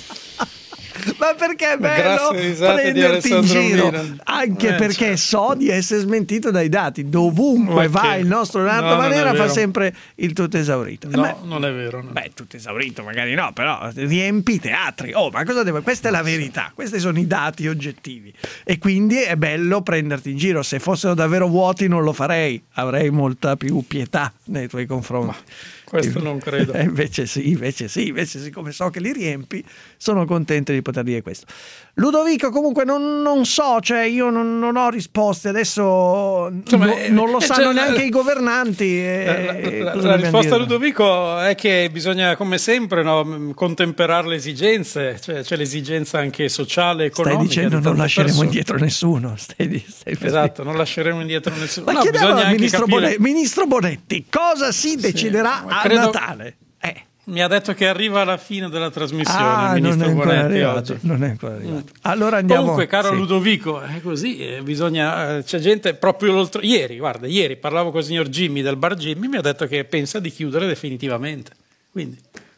Ma perché è bello Grazie risate di prenderti in Alessandro giro, Milan. anche Eh, perché certo. so di essere smentito dai dati. Dovunque Ma va che- il nostro Leonardo No, non è Manera fa vero. sempre il tutto esaurito. No, Beh, non è vero. no. Beh, tutto esaurito magari no, però riempi i teatri. Oh, ma cosa devo? Questa è la verità, questi sono i dati oggettivi. E quindi è bello prenderti in giro. Se fossero davvero vuoti non lo farei, avrei molta più pietà nei tuoi confronti. Questo non credo. E invece sì, invece sì, invece siccome so che li riempi, sono contento di poter dire questo. Ludovico, comunque non, non so, cioè io non, non ho risposte, adesso Insomma, no- eh, non lo eh, sanno cioè, neanche la- i governanti. e- La, la- e la- cosa la dobbiamo risposta a dire? Ludovico è che bisogna, come sempre, no, contemperare le esigenze, cioè c'è l'esigenza anche sociale e Stai economica. dicendo di non tante lasceremo persone. indietro nessuno. Stai, di- stai per Esatto, non lasceremo indietro nessuno. Ma No, chiediamo bisogna al anche ministro, capire- Bonetti, ministro Bonetti, cosa si deciderà ma a credo- Natale? Eh. Mi ha detto che arriva alla fine della trasmissione Ah, il non è ministro ancora Bonetti arrivato, oggi. non è ancora arrivato. Allora andiamo. Comunque, caro sì. Ludovico, è così, eh, bisogna, eh, c'è gente proprio l'altro ieri, guarda, ieri parlavo con il signor Jimmy del bar Jimmy, mi ha detto che pensa di chiudere definitivamente. Quindi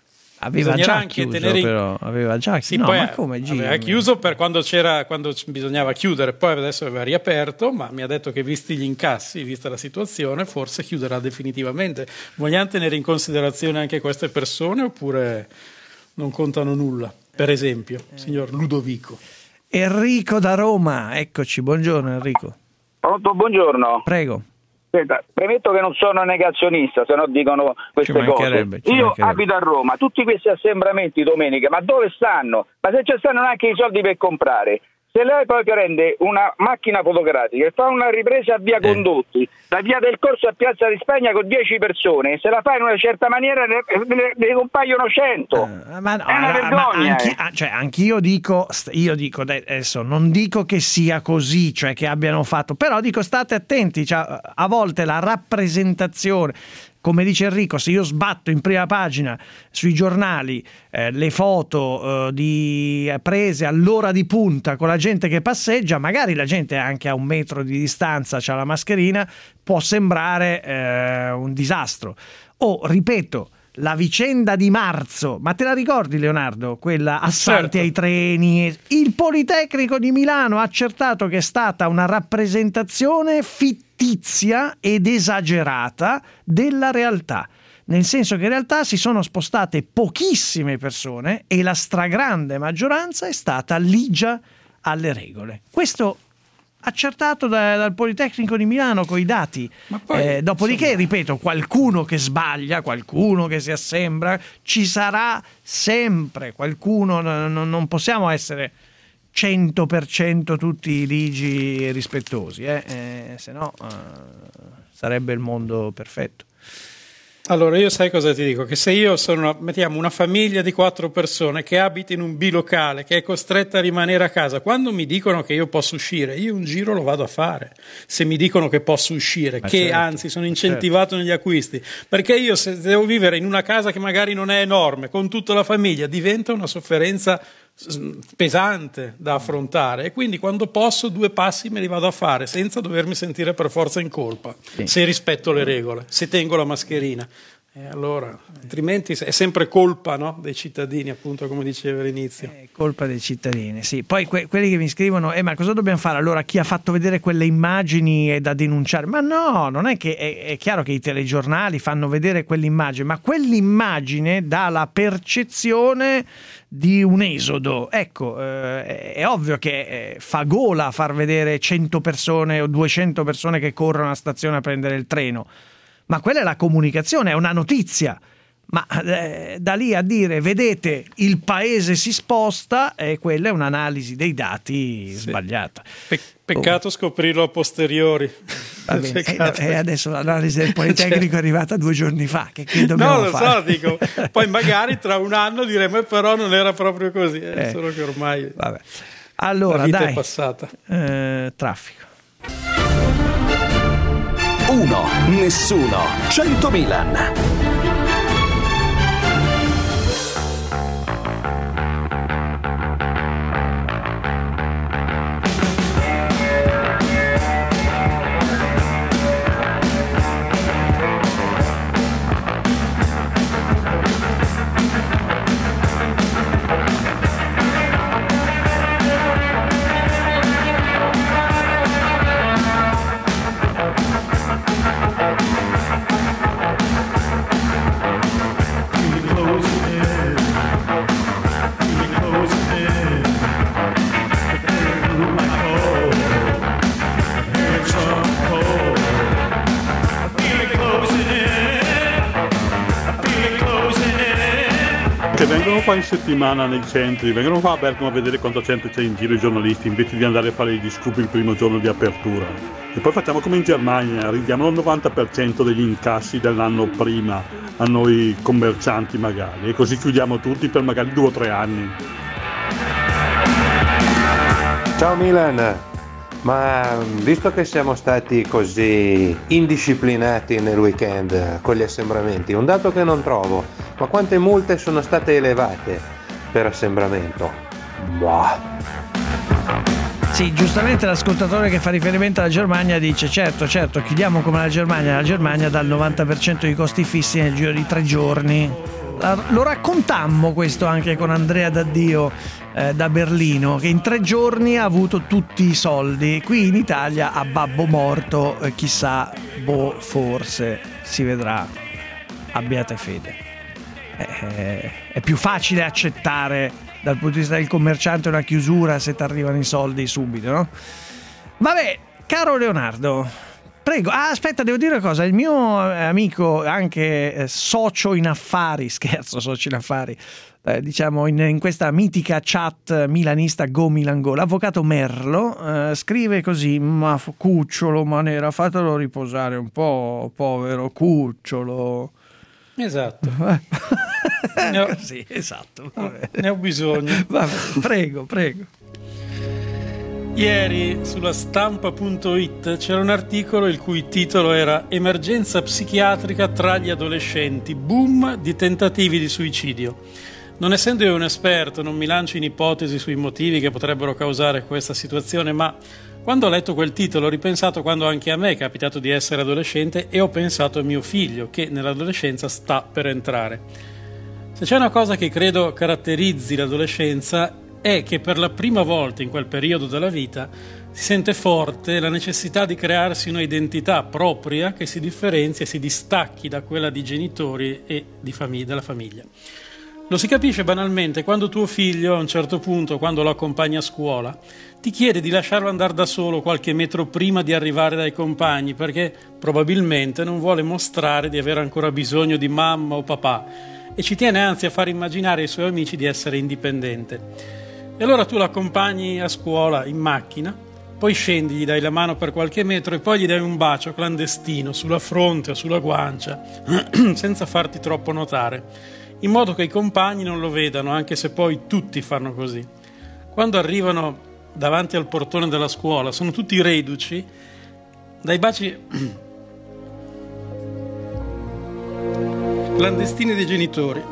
Aveva bisognerà già anche chiuso, tenere in- però aveva già Sì, no, poi ma come aveva Jimmy? chiuso per quando c'era quando c- bisognava chiudere, poi adesso aveva riaperto, ma mi ha detto che visti gli incassi, vista la situazione, forse chiuderà definitivamente. Vogliamo tenere in considerazione anche queste persone oppure non contano nulla? Per esempio, signor Ludovico. Enrico da Roma, eccoci, buongiorno Enrico. Pronto, buongiorno. Prego. Senta, premetto che non sono negazionista, se no dicono queste Ci cose. mancherebbe, ci Io mancherebbe. abito a Roma, tutti questi assembramenti domenica, ma dove stanno? Ma se ci stanno anche i soldi per comprare? Se lei poi prende una macchina fotografica e fa una ripresa a via Eh. Condotti, da via del Corso a Piazza di Spagna con dieci persone, se la fa in una certa maniera ne, ne, ne compaiono cento. Ma no, È una ma- ma vergogna. anchi- eh. ah, cioè, anch'io dico, st- io dico dai, adesso non dico che sia così, cioè che abbiano fatto, però dico state attenti, cioè, a volte la rappresentazione, come dice Enrico, se io sbatto in prima pagina sui giornali eh, le foto eh, di eh, prese all'ora di punta con la gente che passeggia, magari la gente anche a un metro di distanza c'ha la mascherina, può sembrare eh, un disastro. O, ripeto, la vicenda di marzo, ma te la ricordi Leonardo? Quella assalti Certo. ai treni. Il Politecnico di Milano ha accertato che è stata una rappresentazione fittizia ed esagerata della realtà. Nel senso che in realtà si sono spostate pochissime persone e la stragrande maggioranza è stata ligia alle regole. Questo accertato da- dal Politecnico di Milano con i dati. poi, Eh, dopodiché, insomma- ripeto, qualcuno che sbaglia, qualcuno che si assembra, ci sarà sempre qualcuno, n- n- non possiamo essere cento per cento tutti ligi e rispettosi, eh? Eh, se no eh, sarebbe il mondo perfetto. Allora, io sai cosa ti dico? Che se io sono, mettiamo, una famiglia di quattro persone che abita in un bilocale, che è costretta a rimanere a casa, quando mi dicono che io posso uscire, io un giro lo vado a fare. Se mi dicono che posso uscire, Ma che certo, anzi sono incentivato negli acquisti, perché io se devo vivere in una casa che magari non è enorme, con tutta la famiglia, diventa una sofferenza s- pesante da affrontare e quindi quando posso due passi me li vado a fare senza dovermi sentire per forza in colpa, Sì. se rispetto le regole, se tengo la mascherina. E allora, altrimenti è sempre colpa, no, dei cittadini, appunto, come diceva all'inizio. È colpa dei cittadini, sì. Poi que- quelli che mi scrivono, eh, ma cosa dobbiamo fare? Allora, chi ha fatto vedere quelle immagini è da denunciare? Ma no, non è che è, è chiaro che i telegiornali fanno vedere quell'immagine, ma quell'immagine dà la percezione di un esodo. Ecco, eh, è ovvio che eh, fa gola far vedere cento persone o duecento persone che corrono alla stazione a prendere il treno. Ma quella è la comunicazione, è una notizia. Ma eh, da lì a dire, vedete, il paese si sposta, e eh, quella è un'analisi dei dati sì. sbagliata. Pe- peccato oh. scoprirlo a posteriori. E eh, eh, adesso l'analisi del Politecnico è arrivata due giorni fa. Che, che dobbiamo no, lo fare? so, dico. Poi magari tra un anno diremo, però non era proprio così. Eh, eh. Solo che ormai Vabbè. Allora, la vita dai. è passata. Eh, traffico. Uno, nessuno, cento Milan. Vengono qua in settimana nei centri, vengono qua a Bergamo a vedere quanta gente c'è in giro, i giornalisti, invece di andare a fare gli scoop il primo giorno di apertura. E poi facciamo come in Germania, ridiamo il novanta per cento degli incassi dell'anno prima a noi commercianti magari, e così chiudiamo tutti per magari due o tre anni. Ciao Milan, ma visto che siamo stati così indisciplinati nel weekend con gli assembramenti, un dato che non trovo, ma quante multe sono state elevate per assembramento? Boh. Sì, giustamente l'ascoltatore che fa riferimento alla Germania dice certo, certo, chiudiamo come la Germania, la Germania dà il novanta per cento di costi fissi nel giro di tre giorni. Lo raccontammo questo anche con Andrea Daddio eh, da Berlino, che in tre giorni ha avuto tutti i soldi. Qui in Italia a babbo morto, eh, chissà, boh, forse si vedrà, abbiate fede. Eh, è più facile accettare dal punto di vista del commerciante una chiusura se ti arrivano i soldi subito, no? Vabbè, caro Leonardo, prego. Ah, aspetta, devo dire una cosa. Il mio amico, anche eh, socio in affari, scherzo, socio in affari, eh, diciamo in, in questa mitica chat milanista Go Milan Go, l'avvocato Merlo, eh, scrive così: ma cucciolo Manera, fatelo riposare un po', povero cucciolo. Esatto. Ne ho, sì, esatto. Vabbè. Ne ho bisogno. Vabbè, prego, prego. Ieri sulla stampa punto it c'era un articolo il cui titolo era Emergenza psichiatrica tra gli adolescenti, boom di tentativi di suicidio. Non essendo io un esperto, non mi lancio in ipotesi sui motivi che potrebbero causare questa situazione, ma quando ho letto quel titolo ho ripensato quando anche a me è capitato di essere adolescente e ho pensato a mio figlio che nell'adolescenza sta per entrare. Se c'è una cosa che credo caratterizzi l'adolescenza è che per la prima volta in quel periodo della vita si sente forte la necessità di crearsi una identità propria che si differenzia e si distacchi da quella di genitori e di famig- della famiglia. Lo si capisce banalmente quando tuo figlio a un certo punto, quando lo accompagni a scuola, ti chiede di lasciarlo andare da solo qualche metro prima di arrivare dai compagni perché probabilmente non vuole mostrare di avere ancora bisogno di mamma o papà e ci tiene anzi a far immaginare ai suoi amici di essere indipendente. E allora tu lo accompagni a scuola in macchina, poi scendi, gli dai la mano per qualche metro e poi gli dai un bacio clandestino sulla fronte o sulla guancia senza farti troppo notare, in modo che i compagni non lo vedano, anche se poi tutti fanno così. Quando arrivano davanti al portone della scuola sono tutti reduci dai baci clandestini dei genitori.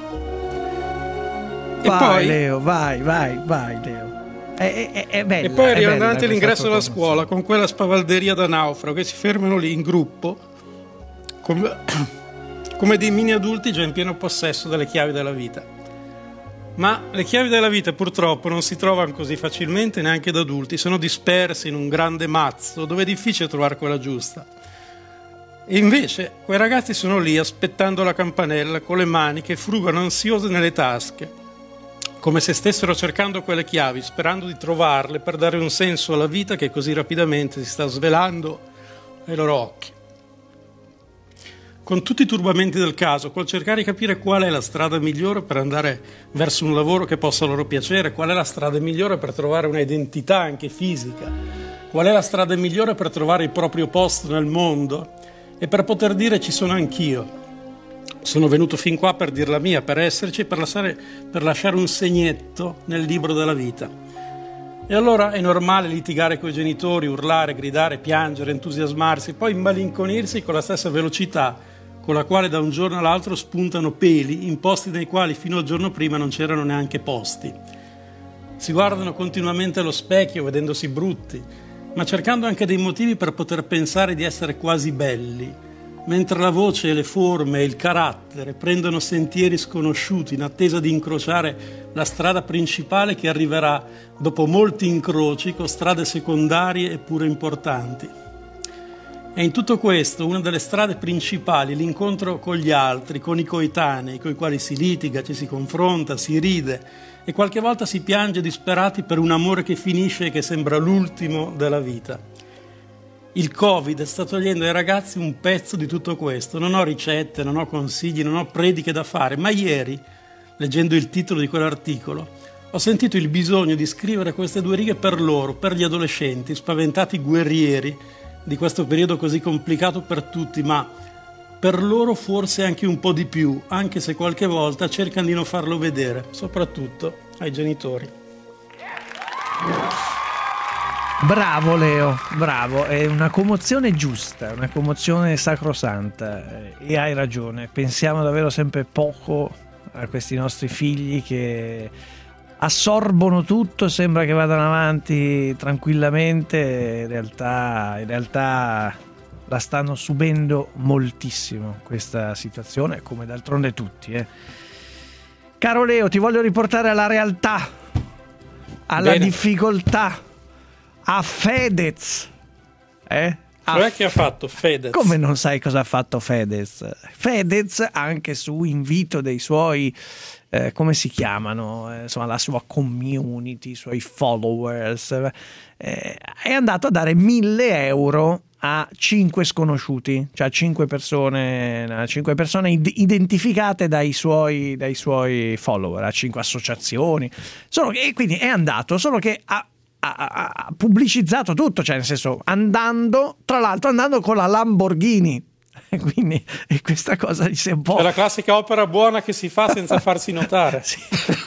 E vai poi Leo, vai, vai, vai Leo. È, è, è bella, e poi arrivano bella davanti all'ingresso della scuola con quella spavalderia da naufrago che si fermano lì in gruppo come, come dei mini adulti già in pieno possesso delle chiavi della vita. Ma le chiavi della vita purtroppo non si trovano così facilmente neanche da adulti, sono disperse in un grande mazzo dove è difficile trovare quella giusta. E invece quei ragazzi sono lì aspettando la campanella con le mani che frugano ansiose nelle tasche, come se stessero cercando quelle chiavi, sperando di trovarle per dare un senso alla vita che così rapidamente si sta svelando ai loro occhi. con tutti i turbamenti del caso, col cercare di capire qual è la strada migliore per andare verso un lavoro che possa loro piacere, qual è la strada migliore per trovare una identità anche fisica, qual è la strada migliore per trovare il proprio posto nel mondo e per poter dire ci sono anch'io. Sono venuto fin qua per dir la mia, per esserci, per lasciare, per lasciare un segnetto nel libro della vita. E allora è normale litigare coi genitori, urlare, gridare, piangere, entusiasmarsi, poi immalinconirsi con la stessa velocità con la quale da un giorno all'altro spuntano peli in posti nei quali fino al giorno prima non c'erano neanche posti. Si guardano continuamente allo specchio vedendosi brutti, ma cercando anche dei motivi per poter pensare di essere quasi belli, mentre la voce, le forme e il carattere prendono sentieri sconosciuti in attesa di incrociare la strada principale che arriverà dopo molti incroci con strade secondarie eppure importanti. E in tutto questo una delle strade principali, l'incontro con gli altri, con i coetanei, con i quali si litiga, ci si confronta, si ride e qualche volta si piange disperati per un amore che finisce e che sembra l'ultimo della vita. Il Covid sta togliendo ai ragazzi un pezzo di tutto questo. Non ho ricette, non ho consigli, non ho prediche da fare, ma ieri, leggendo il titolo di quell'articolo, ho sentito il bisogno di scrivere queste due righe per loro, per gli adolescenti, spaventati guerrieri di questo periodo così complicato per tutti, ma per loro forse anche un po' di più, anche se qualche volta cercano di non farlo vedere, soprattutto ai genitori. Bravo Leo, bravo, è una commozione giusta, una commozione sacrosanta e hai ragione, pensiamo davvero sempre poco a questi nostri figli che assorbono tutto, sembra che vadano avanti tranquillamente, in realtà, in realtà la stanno subendo moltissimo questa situazione, come d'altronde tutti. Eh. Caro Leo, ti voglio riportare alla realtà, alla Bene. difficoltà, a Fedez. Eh? Cioè che ha fatto Fedez? Come non sai cosa ha fatto Fedez? Fedez, anche su invito dei suoi, eh, come si chiamano, eh, insomma la sua community, i suoi followers, eh, è andato a dare mille euro a cinque sconosciuti, cioè a cinque persone, a cinque persone id- identificate dai suoi, dai suoi follower, a cinque associazioni. Solo che, e quindi è andato, solo che ha Ha, ha pubblicizzato tutto, cioè nel senso andando, tra l'altro andando con la Lamborghini, e quindi e questa cosa gli si è un po'... È la classica opera buona che si fa senza farsi notare. Sì.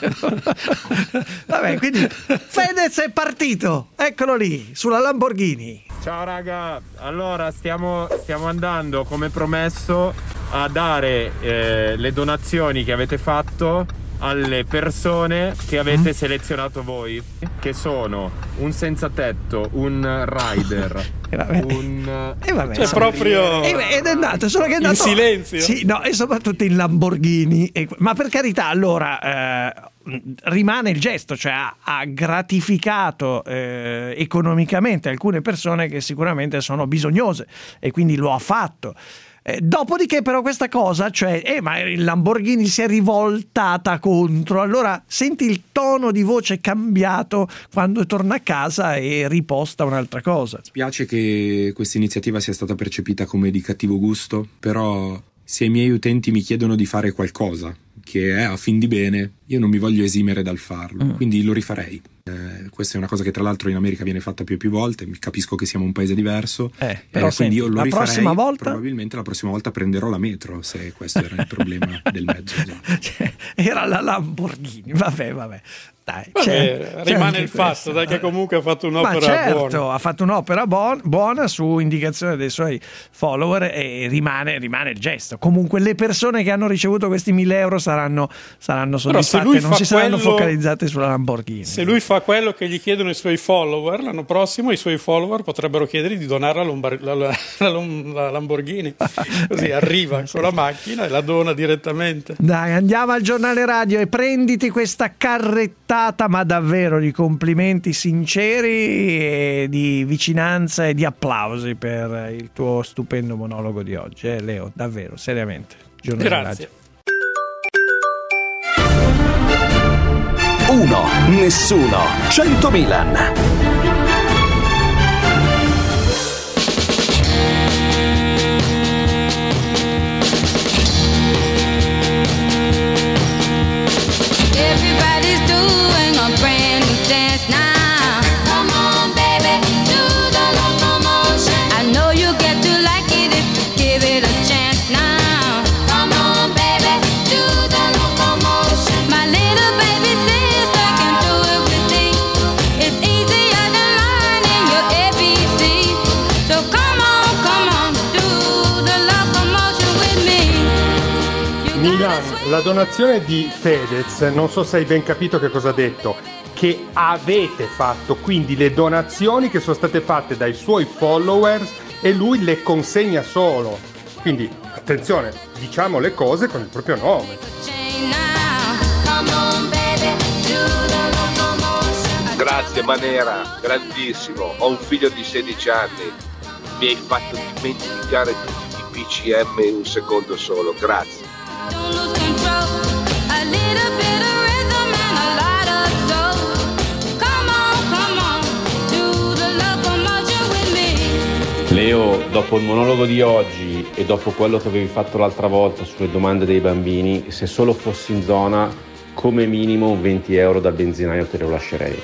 Vabbè, quindi Fedez è partito, eccolo lì sulla Lamborghini. Ciao raga, allora stiamo, stiamo andando come promesso a dare eh, le donazioni che avete fatto alle persone che avete mm. selezionato voi, che sono un senza tetto, un rider, e vabbè. un e vabbè, cioè proprio ed è andato, solo che è andato in silenzio, sì, no, e soprattutto in Lamborghini, e, ma per carità, allora eh, rimane il gesto, cioè ha, ha gratificato eh, economicamente alcune persone che sicuramente sono bisognose e quindi lo ha fatto. Eh, dopodiché però questa cosa, cioè eh, ma il Lamborghini si è rivoltata contro, allora senti il tono di voce cambiato quando torna a casa e riposta un'altra cosa. Spiace che questa iniziativa sia stata percepita come di cattivo gusto, però se i miei utenti mi chiedono di fare qualcosa che è a fin di bene, io non mi voglio esimere dal farlo, mm. quindi lo rifarei. Eh, questa è una cosa che tra l'altro in America viene fatta più e più volte, capisco che siamo un paese diverso, eh, però eh, senti, quindi io lo la rifarei, prossima volta... probabilmente la prossima volta prenderò la metro, se questo era il problema del mezzo. Cioè, era la Lamborghini, vabbè vabbè. Dai, Vabbè, c'è, rimane c'è il fatto questo. dai, che comunque ha fatto un'opera Ma certo, buona. ha fatto un'opera buona, buona su indicazione dei suoi follower e rimane, rimane il gesto. Comunque le persone che hanno ricevuto questi mille euro saranno, saranno soddisfatte, non si saranno quello, focalizzate sulla Lamborghini. Se lui fa quello che gli chiedono i suoi follower, l'anno prossimo i suoi follower potrebbero chiedergli di donare la, Lombar- la, la, la, la Lamborghini, così arriva con la macchina e la dona direttamente. Dai, andiamo al giornale radio e prenditi questa carrettata, ma davvero di complimenti sinceri e di vicinanza e di applausi per il tuo stupendo monologo di oggi, eh, Leo, davvero, seriamente. Giornale Grazie. Radio. Uno, nessuno, cento Milan. la donazione di Fedez, non so se hai ben capito che cosa ha detto, che avete fatto, quindi le donazioni che sono state fatte dai suoi followers e lui le consegna solo. Quindi attenzione, diciamo le cose con il proprio nome. Grazie Manera, grandissimo, ho un figlio di sedici anni, mi hai fatto dimenticare tutti i P C M in un secondo solo, grazie. Leo, dopo il monologo di oggi e dopo quello che avevi fatto l'altra volta sulle domande dei bambini, se solo fossi in zona, come minimo venti euro dal benzinaio te lo lascerei.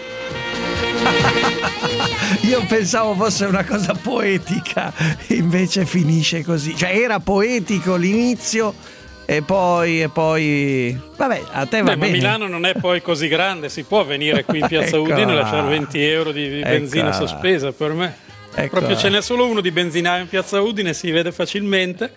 Io pensavo fosse una cosa poetica, invece finisce così. Cioè era poetico l'inizio e poi, e poi... Vabbè, a te va Beh, bene. Ma Milano non è poi così grande, si può venire qui in Piazza Eccola. Udine e lasciare venti euro di, di benzina Eccola. sospesa per me. Eccola. Proprio ce n'è solo uno di benzinaio in Piazza Udine, si vede facilmente.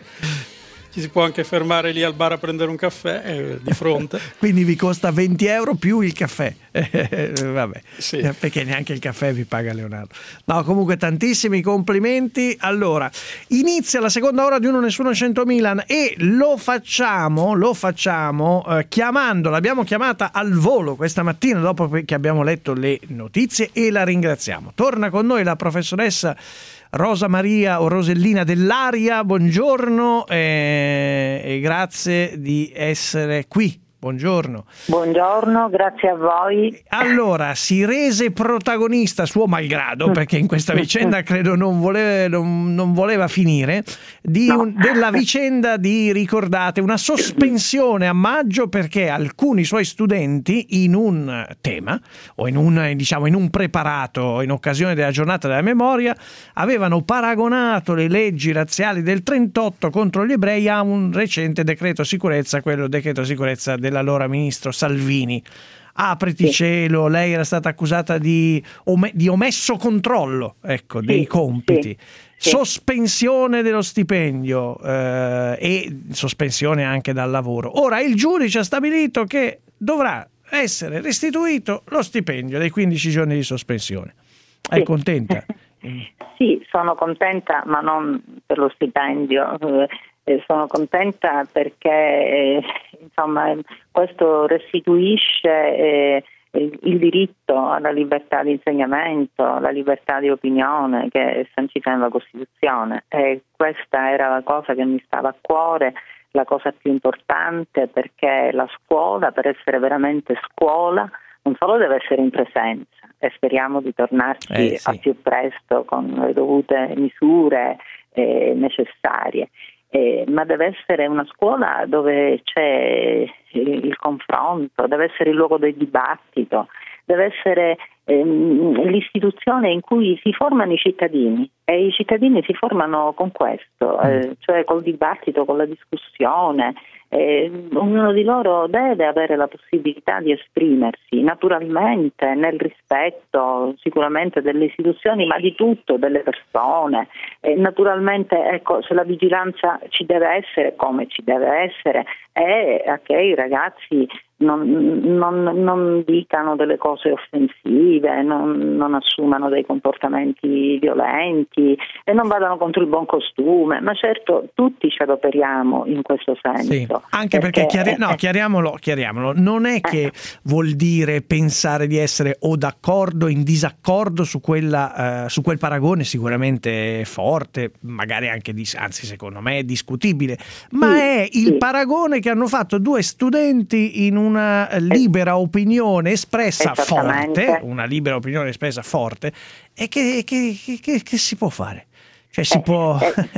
Ci si può anche fermare lì al bar a prendere un caffè eh, di fronte. Quindi vi costa venti euro più il caffè. Eh, vabbè, Sì. eh, perché neanche il caffè vi paga Leonardo. No, comunque tantissimi complimenti. Allora, inizia la seconda ora di Uno Nessuno cento Milan e lo facciamo, lo facciamo eh, chiamando, l'abbiamo chiamata al volo questa mattina dopo che abbiamo letto le notizie e la ringraziamo. Torna con noi la professoressa Rosa Maria o Rosellina Dell'Aria, buongiorno e, e grazie di essere qui. Buongiorno. Buongiorno, grazie a voi. Allora, si rese protagonista, suo malgrado, perché in questa vicenda credo non voleva, non, non voleva finire, di No. un, della vicenda di, ricordate, una sospensione a maggio perché alcuni suoi studenti in un tema, o in un, diciamo, in un preparato in occasione della giornata della memoria, avevano paragonato le leggi razziali del trentotto contro gli ebrei a un recente decreto sicurezza, quello decreto sicurezza del allora ministro Salvini. Apriti cielo, lei era stata accusata di, ome- di omesso controllo, ecco, Sì, dei compiti, sì, sì. sospensione dello stipendio eh, e sospensione anche dal lavoro. Ora il giudice ha stabilito che dovrà essere restituito lo stipendio dei quindici giorni di sospensione. È Sì. contenta? Sì, sono contenta, ma non per lo stipendio. Eh, eh, sono contenta perché eh, insomma questo restituisce eh, il, il diritto alla libertà di insegnamento, alla libertà di opinione che è sancita nella Costituzione. E questa era la cosa che mi stava a cuore, la cosa più importante, perché la scuola, per essere veramente scuola, non solo deve essere in presenza, e speriamo di tornarci Eh, sì. a più presto con le dovute misure eh, necessarie, eh, ma deve essere una scuola dove c'è il, il confronto, deve essere il luogo del dibattito, deve essere ehm, l'istituzione in cui si formano i cittadini, e i cittadini si formano con questo, eh, cioè col dibattito, con la discussione. Eh, ognuno di loro deve avere la possibilità di esprimersi naturalmente nel rispetto sicuramente delle istituzioni, ma di tutto, delle persone. Eh, naturalmente, ecco, se la vigilanza ci deve essere, come ci deve essere, è a che i ragazzi non, non, non dicano delle cose offensive, non, non assumano dei comportamenti violenti e non vadano contro il buon costume. Ma certo, tutti ci adoperiamo in questo senso. Sì, anche perché, chiari- no, chiariamolo, chiariamolo, non è che vuol dire pensare di essere o d'accordo o in disaccordo su quella, eh, su quel paragone sicuramente forte, magari anche dis- anzi secondo me è discutibile, ma Sì, è il sì. paragone che hanno fatto due studenti in una libera opinione espressa Esattamente. forte, una libera opinione espressa forte, e che, che, che, che si può fare? Cioè si può...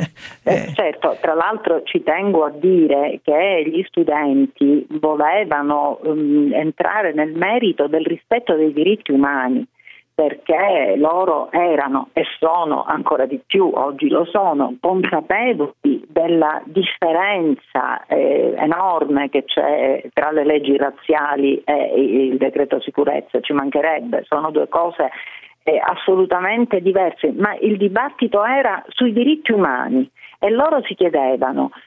Eh, certo, tra l'altro ci tengo a dire che gli studenti volevano um, entrare nel merito del rispetto dei diritti umani, perché loro erano e sono ancora di più, oggi lo sono, consapevoli della differenza eh, enorme che c'è tra le leggi razziali e il decreto sicurezza. Ci mancherebbe, sono due cose eh, assolutamente diverse, ma il dibattito era sui diritti umani e loro si chiedevano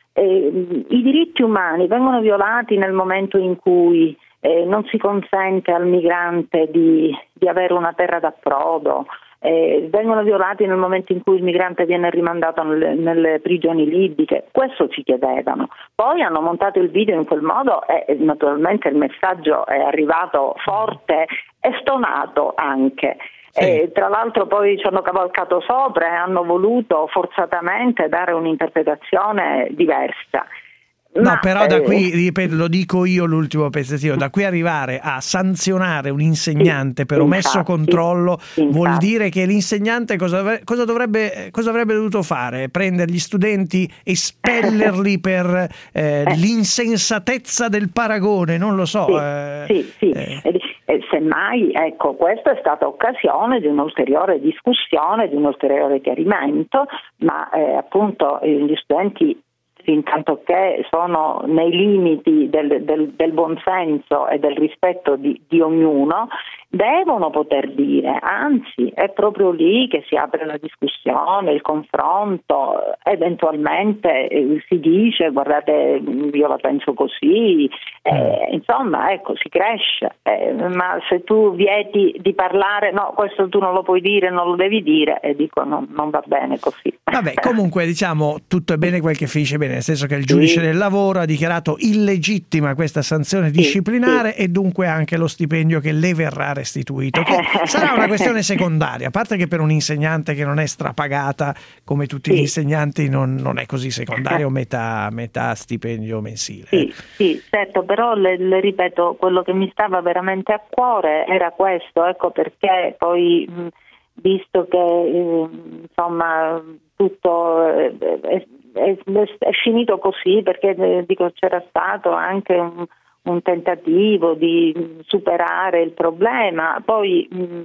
Eh, I diritti umani vengono violati nel momento in cui eh, non si consente al migrante di, di avere una terra d'approdo, eh, vengono violati nel momento in cui il migrante viene rimandato nelle, nelle prigioni libiche. Questo ci chiedevano. Poi hanno montato il video in quel modo e naturalmente il messaggio è arrivato forte e stonato anche. Sì. E tra l'altro poi ci hanno cavalcato sopra e hanno voluto forzatamente dare un'interpretazione diversa. No, Ma, però da eh, qui, ripeto, lo dico io l'ultimo pezzettino, da qui arrivare a sanzionare un insegnante sì, per omesso infatti, controllo infatti. vuol dire che l'insegnante cosa, cosa, dovrebbe, cosa avrebbe dovuto fare? Prendere gli studenti, espellerli per eh, eh. l'insensatezza del paragone, non lo so. Sì, eh, sì, sì. Eh. E, e semmai, ecco, questa è stata occasione di un'ulteriore discussione, di un ulteriore chiarimento, ma eh, appunto eh, gli studenti, intanto che sono nei limiti del, del, del buonsenso e del rispetto di, di ognuno, devono poter dire, anzi è proprio lì che si apre la discussione, il confronto, eventualmente eh, si dice guardate io la penso così, eh, insomma ecco si cresce, eh, ma se tu vieti di parlare no questo tu non lo puoi dire, non lo devi dire, e dico no, non va bene così. Vabbè, comunque diciamo tutto è bene quel che finisce bene, nel senso che il giudice sì. del lavoro ha dichiarato illegittima questa sanzione disciplinare sì. e dunque anche lo stipendio che le verrà restituito, che sarà una questione secondaria, a parte che per un insegnante che non è strapagata come tutti sì. gli insegnanti non, non è così secondario, metà, metà stipendio mensile. Sì, sì, certo, però le, le ripeto, quello che mi stava veramente a cuore era questo, ecco perché poi mh, visto che eh, insomma tutto eh, è, è, è finito così, perché eh, dico c'era stato anche un un tentativo di superare il problema, poi mh,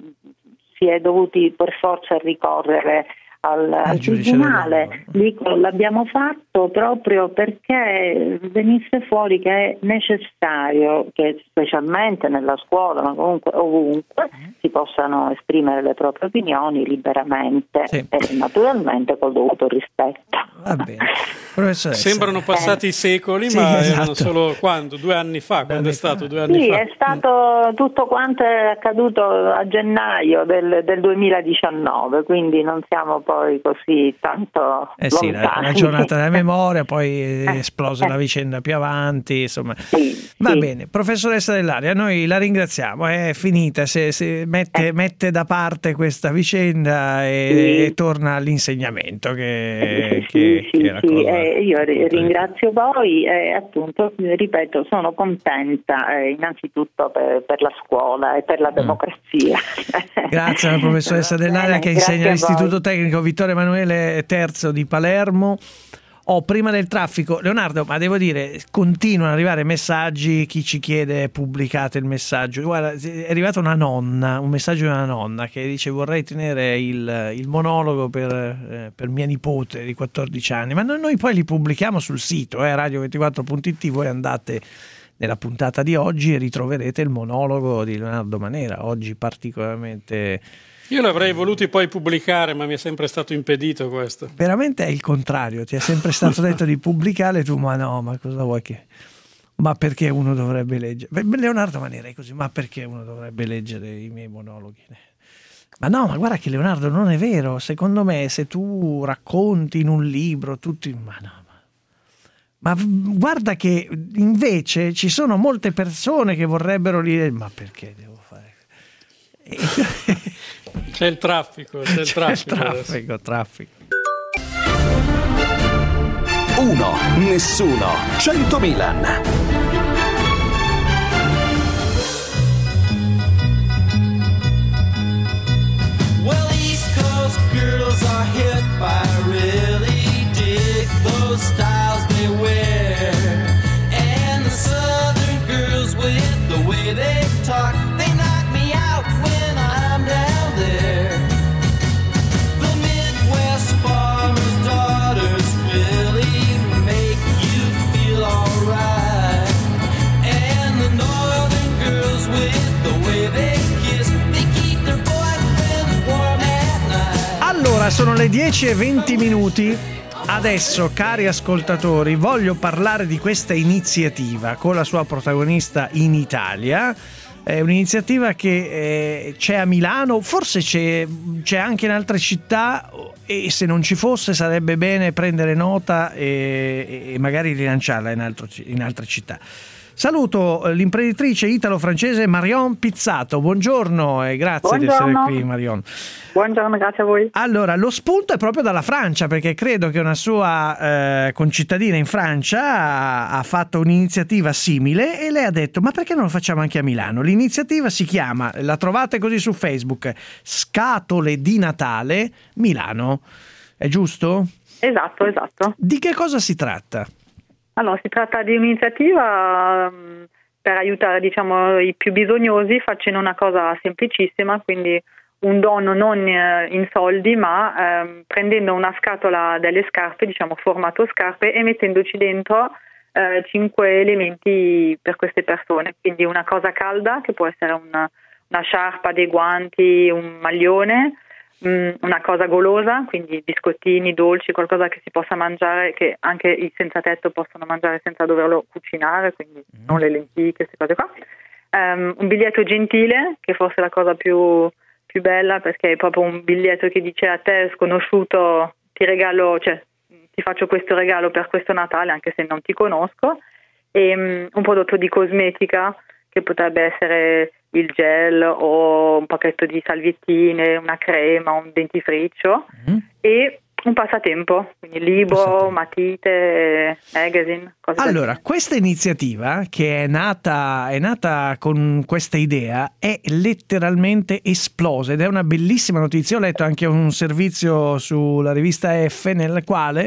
si è dovuti per forza ricorrere al, al tribunale. Dico, l'abbiamo fatto proprio perché venisse fuori che è necessario che specialmente nella scuola, ma comunque ovunque, si possano esprimere le proprie opinioni liberamente sì. e naturalmente col dovuto rispetto. Va bene. Sembrano passati eh. secoli, sì, ma esatto. erano solo quando? Due anni fa? Quando è stato? Due anni sì, fa? È stato tutto quanto è accaduto a gennaio del, del duemiladiciannove, quindi non siamo poi così tanto eh sì, lontani. La, la giornata della memoria, poi è esplosa la vicenda più avanti, insomma. Sì, Va sì. bene, professoressa Dell'Aria, noi la ringraziamo, è finita, se, se mette, eh. mette da parte questa vicenda e, sì. e torna all'insegnamento che, sì, che, sì, che era sì. cosa... Eh, io ringrazio voi e appunto ripeto sono contenta eh, innanzitutto per, per la scuola e per la democrazia. Grazie alla professoressa Dell'Aria che insegna all'Istituto Tecnico Vittorio Emanuele terzo di Palermo. Oh, prima del traffico, Leonardo, ma devo dire, continuano ad arrivare messaggi, chi ci chiede pubblicate il messaggio. Guarda, è arrivata una nonna, un messaggio di una nonna che dice vorrei tenere il, il monologo per, eh, per mia nipote di quattordici anni, ma noi, noi poi li pubblichiamo sul sito, eh, radio ventiquattro punto it, voi andate nella puntata di oggi e ritroverete il monologo di Leonardo Manera, oggi particolarmente... Io l'avrei voluti poi pubblicare, ma mi è sempre stato impedito questo. Veramente è il contrario, ti è sempre stato detto di pubblicare, tu ma no, ma cosa vuoi che... Ma perché uno dovrebbe leggere? Leonardo Manera è così, ma perché uno dovrebbe leggere i miei monologhi? Ma no, ma guarda che Leonardo non è vero, secondo me se tu racconti in un libro tutti... Ma no, ma, ma guarda che invece ci sono molte persone che vorrebbero dire, ma perché devo fare... E... C'è il traffico, c'è il c'è traffico. Il traffico, traffico. Uno, nessuno, cento Milan. Well, East Coast girls are hit by really dig those styles they wear, and the Southern girls with the way they talk, they knock me out when I'm down there. The Midwest farmers' daughters really make you feel alright, and the Northern girls with the way they kiss, they keep their boyfriends warm at night. Allora, sono le dieci e venti minuti. Adesso, cari ascoltatori, voglio parlare di questa iniziativa con la sua protagonista in Italia. È un'iniziativa che eh, c'è a Milano, forse c'è, c'è anche in altre città, e se non ci fosse sarebbe bene prendere nota e, e magari rilanciarla in, altro, in altre città. Saluto l'imprenditrice italo-francese Marion Pizzato. Buongiorno e grazie Buongiorno. di essere qui, Marion. Buongiorno, grazie a voi. Allora, lo spunto è proprio dalla Francia, perché credo che una sua eh, concittadina in Francia ha, ha fatto un'iniziativa simile e lei ha detto: ma perché non lo facciamo anche a Milano? L'iniziativa si chiama, la trovate così su Facebook, Scatole di Natale Milano. È giusto? Esatto, esatto. Di che cosa si tratta? Allora, si tratta di un'iniziativa um, per aiutare, diciamo, i più bisognosi, facendo una cosa semplicissima, quindi un dono non eh, in soldi, ma ehm, prendendo una scatola delle scarpe, diciamo formato scarpe, e mettendoci dentro eh, cinque elementi per queste persone. Quindi una cosa calda, che può essere una, una sciarpa, dei guanti, un maglione, una cosa golosa, quindi biscottini, dolci, qualcosa che si possa mangiare, che anche i senza tetto possono mangiare senza doverlo cucinare, quindi mm. non le lenticchie, queste cose qua. Um, un biglietto gentile, che forse è la cosa più, più bella, perché è proprio un biglietto che dice: a te sconosciuto ti regalo, cioè ti faccio questo regalo per questo Natale, anche se non ti conosco. E um, un prodotto di cosmetica, che potrebbe essere il gel o un pacchetto di salviettine, una crema, un dentifricio mm. e un passatempo, quindi libro, passatempo. matite, magazine, cose Allora, così. Questa iniziativa, che è nata, è nata con questa idea, è letteralmente esplosa ed è una bellissima notizia. Ho letto anche un servizio sulla rivista F nel quale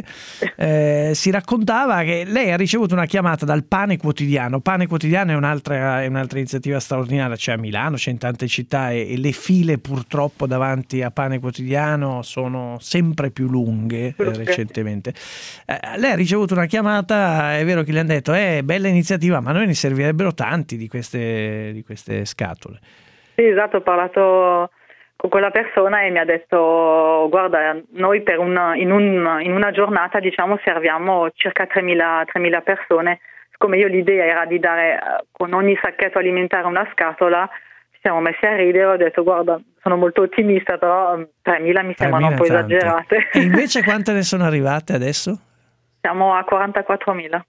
eh, si raccontava che lei ha ricevuto una chiamata dal Pane Quotidiano. Pane Quotidiano è un'altra, è un'altra iniziativa straordinaria, c'è a Milano, c'è in tante città, e, e le file purtroppo davanti a Pane Quotidiano sono sempre più lunghe. Lunghe, eh, recentemente eh, lei ha ricevuto una chiamata, è vero che le hanno detto: eh, bella iniziativa, ma a noi ne servirebbero tanti di queste, di queste scatole. Sì, esatto, ho parlato con quella persona e mi ha detto: guarda, noi per una, in, un, in una giornata, diciamo, serviamo circa tremila persone. Siccome io l'idea era di dare con ogni sacchetto alimentare una scatola, ci siamo messi a ridere. Ho detto: guarda, sono molto ottimista, però tremila mi sembrano un po' tante. esagerate. E invece quante ne sono arrivate adesso? Siamo a quarantaquattromila.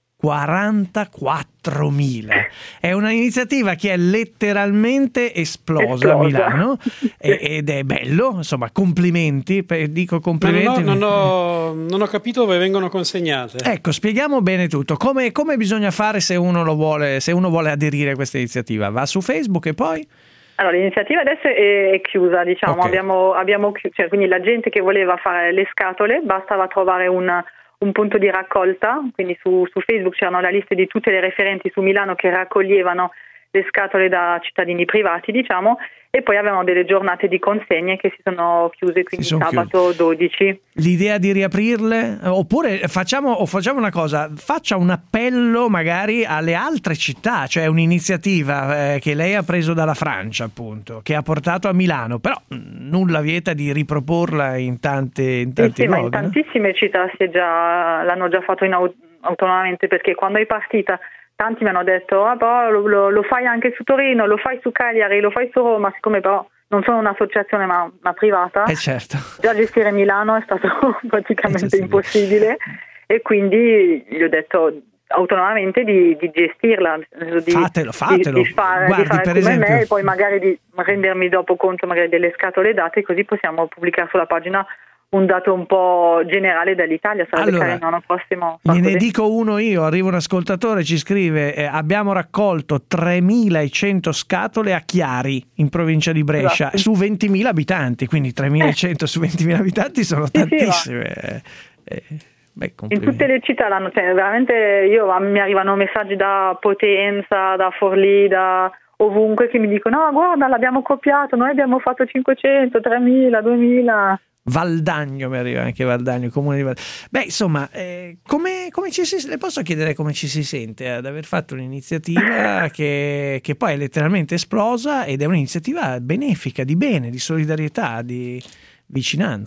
quarantaquattromila. È un'iniziativa che è letteralmente esplosa, esplosa. a Milano ed è bello, insomma, complimenti, dico complimenti. Ma non ho, non ho, non ho capito dove vengono consegnate. Ecco, spieghiamo bene tutto. Come, come bisogna fare se uno lo vuole, se uno vuole aderire a questa iniziativa? Va su Facebook e poi? Allora, l'iniziativa adesso è, è chiusa, diciamo, okay. abbiamo, abbiamo chiuso, cioè, quindi la gente che voleva fare le scatole bastava trovare un, un punto di raccolta, quindi su, su Facebook c'erano la lista di tutte le referenti su Milano che raccoglievano le scatole da cittadini privati, diciamo, e poi avevamo delle giornate di consegne che si sono chiuse, quindi sono sabato chiuse. dodici. L'idea di riaprirle? Oppure facciamo, o facciamo una cosa, faccia un appello magari alle altre città, cioè un'iniziativa eh, che lei ha preso dalla Francia, appunto, che ha portato a Milano, però nulla vieta di riproporla in tante in tanti sì, sì, luoghi. Ma in tantissime città si è già, l'hanno già fatto in aut- autonomamente, perché quando è partita tanti mi hanno detto: ah, però lo, lo, lo fai anche su Torino, lo fai su Cagliari, lo fai su Roma. Siccome però non sono un'associazione ma una privata, eh certo. già gestire Milano è stato praticamente eh impossibile, e quindi gli ho detto autonomamente di, di gestirla, di, fatelo, fatelo. di, di fare, Guardi, di fare per come esempio... me, e poi magari di rendermi dopo conto magari delle scatole date, così possiamo pubblicare sulla pagina un dato un po' generale dall'Italia. Sarebbe allora, carino l'anno prossimo. Gliene dico uno io, arriva un ascoltatore, ci scrive eh, abbiamo raccolto tremilacento scatole a Chiari in provincia di Brescia, esatto. su ventimila abitanti, quindi tremilacento eh. su ventimila abitanti sono sì, tantissime. Sì, eh, beh, in tutte le città l'hanno, cioè, veramente io mi arrivano messaggi da Potenza, da Forlì, da ovunque, che mi dicono: no, guarda, l'abbiamo copiato, noi abbiamo fatto cinquecento, tremila, duemila. Valdagno, mi arriva anche Valdagno, comune di Valdagno. Beh, insomma, eh, come, come ci si, le posso chiedere come ci si sente ad aver fatto un'iniziativa che, che poi è letteralmente esplosa ed è un'iniziativa benefica, di bene, di solidarietà, di vicinanza?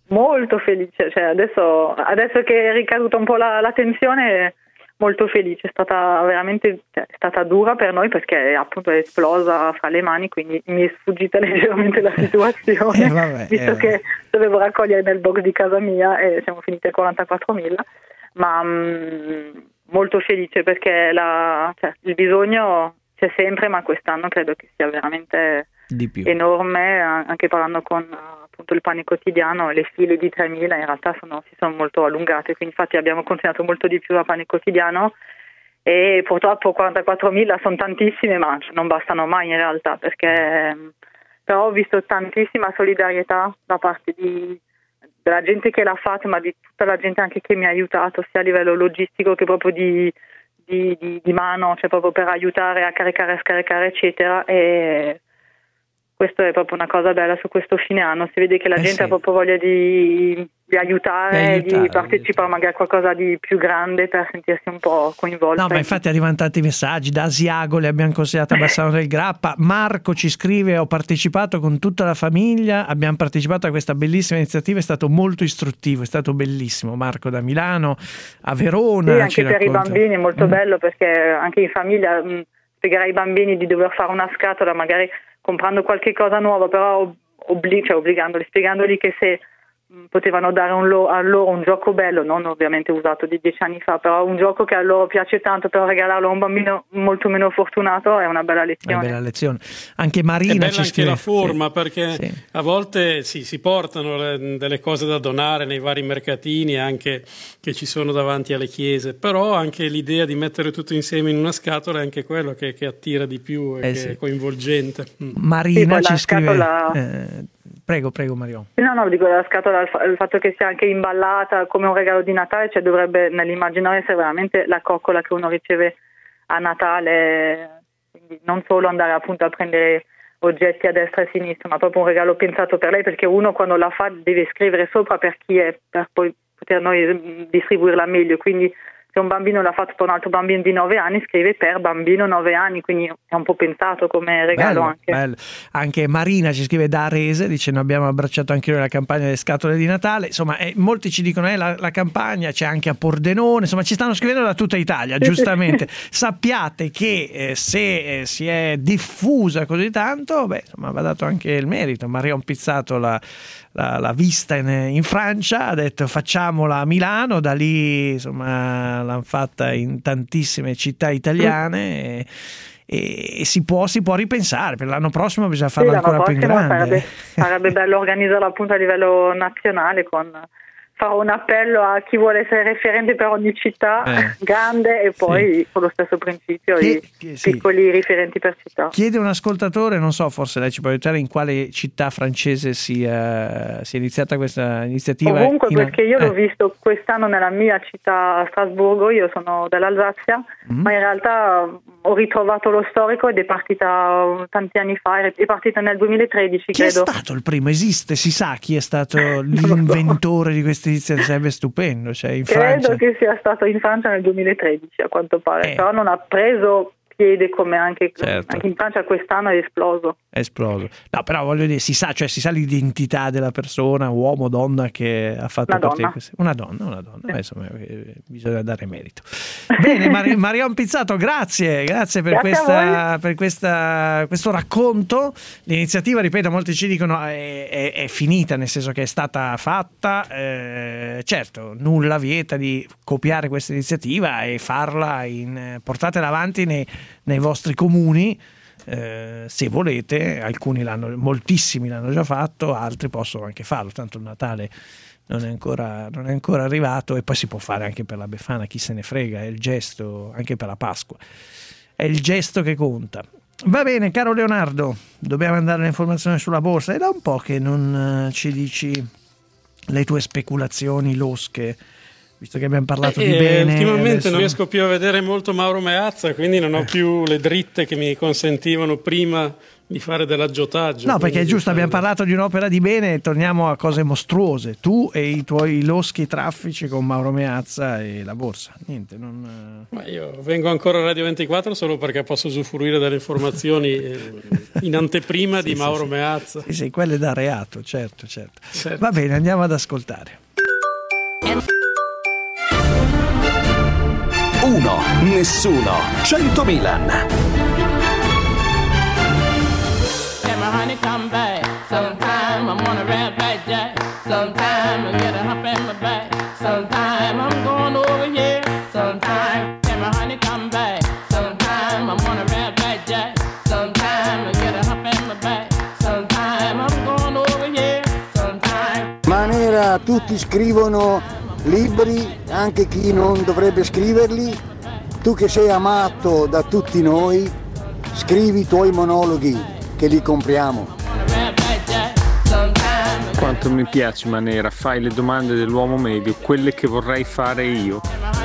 molto felice, cioè adesso, adesso che è ricaduta un po' la, la tensione, molto felice, è stata veramente, cioè, è stata dura per noi perché appunto è esplosa fra le mani, quindi mi è sfuggita leggermente la situazione, eh, vabbè, visto eh, che dovevo raccogliere nel box di casa mia e siamo finiti a quarantaquattromila, ma mh, molto felice perché la, cioè, il bisogno c'è sempre, ma quest'anno credo che sia veramente di più. Enorme, anche parlando con appunto il Pane Quotidiano, le file di tremila in realtà sono, si sono molto allungate, quindi infatti abbiamo consegnato molto di più a Pane Quotidiano e purtroppo quarantaquattromila sono tantissime, ma non bastano mai in realtà, perché però ho visto tantissima solidarietà da parte di, della gente che l'ha fatto, ma di tutta la gente anche che mi ha aiutato sia a livello logistico che proprio di, di, di, di mano, cioè proprio per aiutare a caricare, a scaricare eccetera, e questo è proprio una cosa bella su questo fine anno, si vede che la eh gente sì. ha proprio voglia di, di aiutare, Di aiutare, di partecipare magari a qualcosa di più grande per sentirsi un po' coinvolta. No, ma infatti arrivano tanti messaggi, da Asiago le abbiamo consigliato a Bassano del Grappa, Marco ci scrive: ho partecipato con tutta la famiglia, abbiamo partecipato a questa bellissima iniziativa, è stato molto istruttivo, è stato bellissimo. Marco da Milano, a Verona. Sì, anche ci per racconta. i bambini è molto Mm. bello, perché anche in famiglia mh, spiegare ai bambini di dover fare una scatola magari comprando qualche cosa nuova, però obblig- cioè obbligandoli, spiegandoli che se mh, potevano dare un lo- a loro un gioco bello, non ovviamente usato di dieci anni fa, però un gioco che a loro piace tanto, però regalarlo a un bambino molto meno fortunato è una bella lezione. Una bella lezione. Anche È Marina bella ci anche scrive la forma, sì. perché Sì. a volte sì, si portano le- delle cose da donare nei vari mercatini anche che ci sono davanti alle chiese, però anche l'idea di mettere tutto insieme in una scatola è anche quello che, che attira di più e Eh che sì. è coinvolgente. Mm. Marina Sì, poi ci la scrive scatola- eh, prego prego Mario. No, no, dico la scatola, il fa- il fatto che sia anche imballata come un regalo di Natale, cioè dovrebbe nell'immaginario essere veramente la coccola che uno riceve a Natale, quindi non solo andare appunto a prendere oggetti a destra e a sinistra, ma proprio un regalo pensato per lei, perché uno quando la fa deve scrivere sopra per chi è, per poi poter noi mm, distribuirla meglio, quindi se un bambino l'ha fatto per un altro bambino di nove anni, scrive per bambino nove anni, quindi è un po' pensato come regalo. Bello, anche. bello. Anche Marina ci scrive da Arese, dice: noi abbiamo abbracciato anche noi la campagna delle scatole di Natale. Insomma, eh, molti ci dicono eh, la, la campagna c'è anche a Pordenone, insomma ci stanno scrivendo da tutta Italia, giustamente. Sappiate che eh, se eh, si è diffusa così tanto, beh, insomma, va dato anche il merito. Marion Pizzato la, la, la vista in, in Francia, ha detto facciamola a Milano, da lì insomma l'hanno fatta in tantissime città italiane e, e, e si può si può ripensare per l'anno prossimo, bisogna farlo Sì, ancora l'anno più in prossimo grande. sarebbe, sarebbe bello organizzarlo appunto a livello nazionale, con fare un appello a chi vuole essere referente per ogni città Eh. grande e poi Sì. con lo stesso principio Che- i che- sì. piccoli riferenti per città. Chiede un ascoltatore, non so, forse lei ci può aiutare, in quale città francese sia, sia iniziata questa iniziativa? Ovunque, in- perché io l'ho eh, visto quest'anno nella mia città, a Strasburgo, io sono dell'Alsazia, Mm. ma in realtà ho ritrovato lo storico ed è partita tanti anni fa, è partita nel duemilatredici Chi è credo. stato il primo? Esiste? Si sa chi è stato l'inventore di questa iniziativa? Sarebbe stupendo, cioè in Credo Francia. che sia stato in Francia nel duemilatredici a quanto pare, Eh. però non ha preso piede come anche, Certo. anche in Francia quest'anno è esploso. È esploso. No, però voglio dire, si sa, cioè si sa l'identità della persona, uomo, donna che ha fatto Una parte donna. di questa. Una donna, una donna. Beh, insomma, eh, bisogna dare merito. Bene, Mari- Marion Pizzato, grazie, grazie per, Grazie a questa, per questa, questo racconto. L'iniziativa, ripeto, molti ci dicono è, è, è finita, nel senso che è stata fatta. Eh, certo, nulla vieta di copiare questa iniziativa e farla in, portatela avanti nei, nei vostri comuni. Eh, se volete, alcuni l'hanno, moltissimi l'hanno già fatto, altri possono anche farlo, tanto il Natale non è ancora, non è ancora arrivato, e poi si può fare anche per la Befana, chi se ne frega, è il gesto, anche per la Pasqua, è il gesto che conta. Va bene, caro Leonardo, dobbiamo andare all'informazione sulla borsa, è da un po' che non eh, ci dici le tue speculazioni losche, visto che abbiamo parlato Eh, di bene. ultimamente adesso- non riesco più a vedere molto Mauro Meazza, quindi non ho più le dritte che mi consentivano prima di fare dell'aggiotaggio. No, perché è giusto, fare... abbiamo parlato di un'opera di bene e torniamo a cose mostruose. Tu e i tuoi loschi traffici con Mauro Meazza e la borsa. Niente, non... Ma io vengo ancora a Radio ventiquattro solo perché posso usufruire delle informazioni in anteprima sì, di sì, Mauro sì. Meazza. Sì, sì, quelle da reato, certo, certo, certo. Va bene, andiamo ad ascoltare. Uno, nessuno, cento Milan. Honey, come back. Sometime I'm on a red back jack. Sometime I get a hump in my back. Sometime I'm going over here. Sometime, can my honey come back? Sometime I'm on a red back jack. Sometime I get a hump in my back. Sometime I'm going over here. Sometime. Manera, tutti scrivono libri, anche chi non dovrebbe scriverli. Tu che sei amato da tutti noi, scrivi i tuoi monologhi, che li compriamo. Quanto mi piace Manera, fai le domande dell'uomo medio, quelle che vorrei fare io.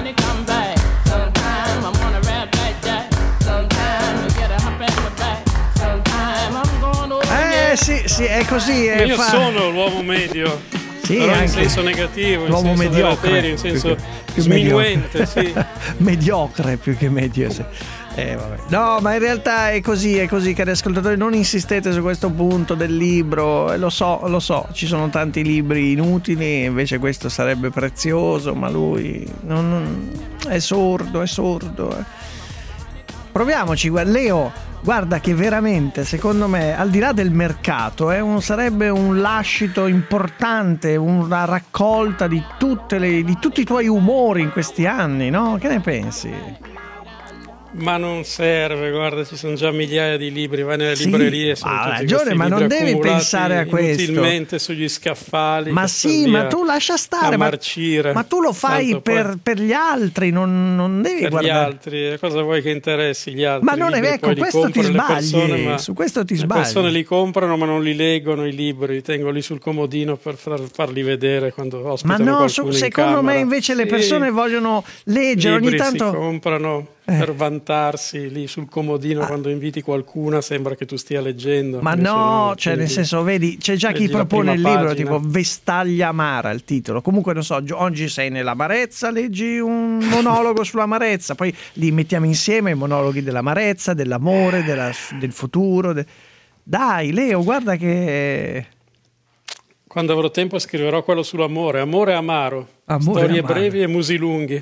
Eh sì, sì, è così. È io fa... sono l'uomo medio. Sì, però anche in senso negativo, l'uomo in senso mediocre, deleterio, in senso più che, più sminuente, mediocre. sì. Mediocre più che medio, sì. Eh, vabbè. No, ma in realtà è così, è così, cari ascoltatori, non insistete su questo punto del libro, eh, lo so, lo so, ci sono tanti libri inutili, invece questo sarebbe prezioso, ma lui non, non, è sordo, è sordo. Eh. Proviamoci, Leo, guarda che veramente, secondo me, al di là del mercato, eh, un, sarebbe un lascito importante, una raccolta di, tutte le, di tutti i tuoi umori in questi anni, no? Che ne pensi? Ma non serve, guarda, ci sono già migliaia di libri, vai nelle sì, librerie, sono ha tutti ragione, ma non devi pensare a questo. Inutilmente sugli scaffali. Ma sì, ma tu lascia stare, ma, ma tu lo fai per, poi, per gli altri, non, non devi per guardare. Per gli altri, cosa vuoi che interessi gli altri? Ma non è vero, con questo ti sbagli, persone, ma su questo ti sbagli. Le persone li comprano ma non li leggono i libri, li tengo lì sul comodino per far, farli vedere quando ospitano ma no, qualcuno su, in secondo camera. me invece sì. le persone vogliono leggere, libri ogni tanto si comprano eh. per vantarsi lì sul comodino ah. quando inviti qualcuno sembra che tu stia leggendo. Ma no, no, cioè nel senso, vedi, c'è già chi propone il libro pagina. Tipo Vestaglia amara, il titolo. Comunque non so, oggi sei nell'amarezza, leggi un monologo sull'amarezza, poi li mettiamo insieme i monologhi dell'amarezza, dell'amore, della, del futuro. De... Dai, Leo, guarda che... Quando avrò tempo scriverò quello sull'amore, amore amaro, amore storie amaro. brevi e musi lunghi.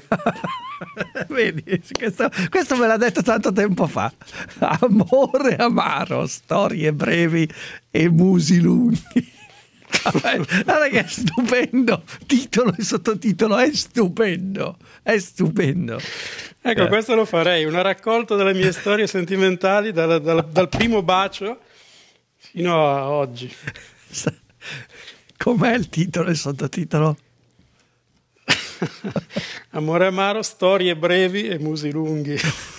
Vedi, questo, questo me l'ha detto tanto tempo fa. Amore amaro, storie brevi e musi lunghi. Guarda che è stupendo, titolo e sottotitolo, è stupendo, è stupendo. Ecco, eh. questo lo farei, una raccolta delle mie storie sentimentali dal, dal, dal primo bacio fino a oggi. Com'è il titolo e il sottotitolo? Amore amaro, storie brevi e musi lunghi.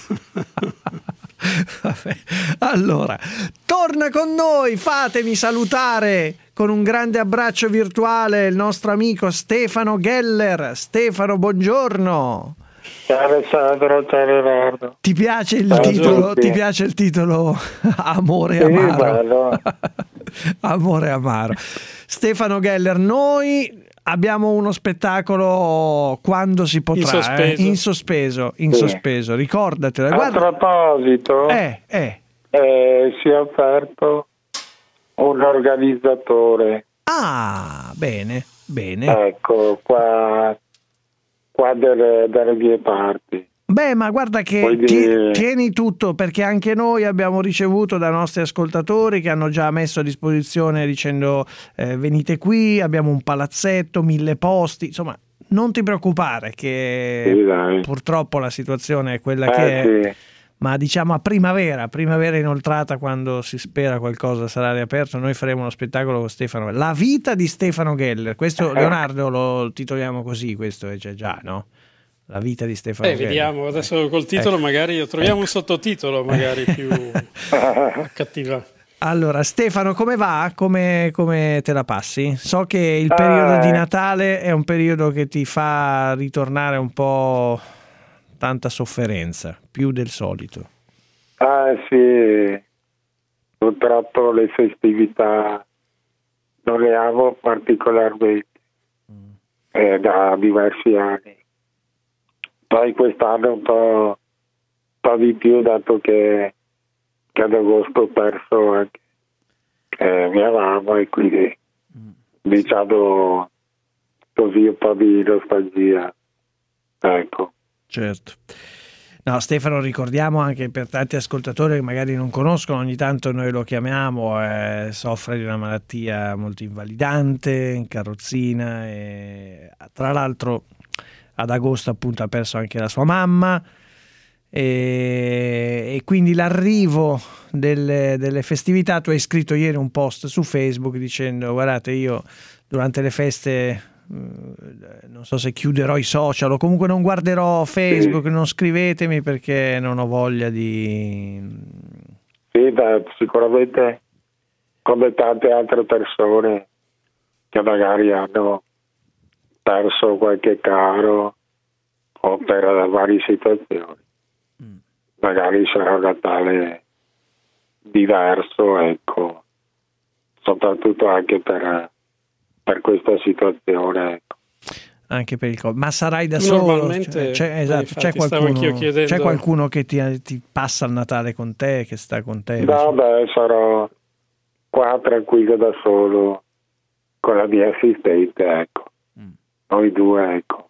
Vabbè. Allora, torna con noi, fatemi salutare con un grande abbraccio virtuale il nostro amico Stefano Geller. Stefano, buongiorno. Ciao Alessandro, ciao Leonardo. Ti piace il ciao titolo? Ti piace il titolo Amore sì, amaro? Bello. Amore amaro. Stefano Geller, noi abbiamo uno spettacolo quando si potrà, in sospeso, eh? in sospeso, in sì. sospeso. Ricordatelo. A Guarda... proposito, eh, eh. Eh, si è offerto un organizzatore. Ah, bene, bene. Ecco, qua, qua delle, delle mie parti. Beh, ma guarda che ti, tieni tutto, perché anche noi abbiamo ricevuto dai nostri ascoltatori che hanno già messo a disposizione dicendo eh, venite qui, abbiamo un palazzetto, mille posti, insomma non ti preoccupare che sì, purtroppo la situazione è quella eh, che è, sì. ma diciamo a primavera, primavera inoltrata, quando si spera qualcosa sarà riaperto, noi faremo uno spettacolo con Stefano, La vita di Stefano Geller, questo Leonardo lo titoliamo così, questo è già, no? La vita di Stefano eh, Geller. Vediamo, adesso col titolo ecco. magari troviamo ecco. un sottotitolo magari più accattivante. Allora, Stefano, come va? Come, come te la passi? So che il periodo ah, di Natale è un periodo che ti fa ritornare un po' tanta sofferenza, più del solito. Ah sì, purtroppo le festività non le amo particolarmente eh, da diversi anni. Poi quest'anno un po', un po' di più, dato che, che ad agosto ho perso anche eh, mia mamma, e quindi diciamo così un po' di nostalgia, ecco. Certo. No, Stefano, ricordiamo anche per tanti ascoltatori che magari non conoscono, ogni tanto noi lo chiamiamo, eh, soffre di una malattia molto invalidante, in carrozzina, e tra l'altro ad agosto appunto ha perso anche la sua mamma, e, e quindi l'arrivo delle, delle festività. Tu hai scritto ieri un post su Facebook dicendo: guardate, io durante le feste non so se chiuderò i social o comunque non guarderò Facebook, sì. Non scrivetemi perché non ho voglia di... Sì, beh, sicuramente come tante altre persone che magari hanno perso qualche caro o per varie situazioni, mm. magari sarà un Natale diverso, ecco, soprattutto anche per per questa situazione, ecco. Anche per il Covid. Ma sarai da solo? C'è, c'è, esatto, c'è qualcuno, c'è qualcuno che ti, ti passa il Natale con te, che sta con te? No, beh, sarò qua tranquillo da solo con la mia assistente, ecco. Mm. Noi due, ecco.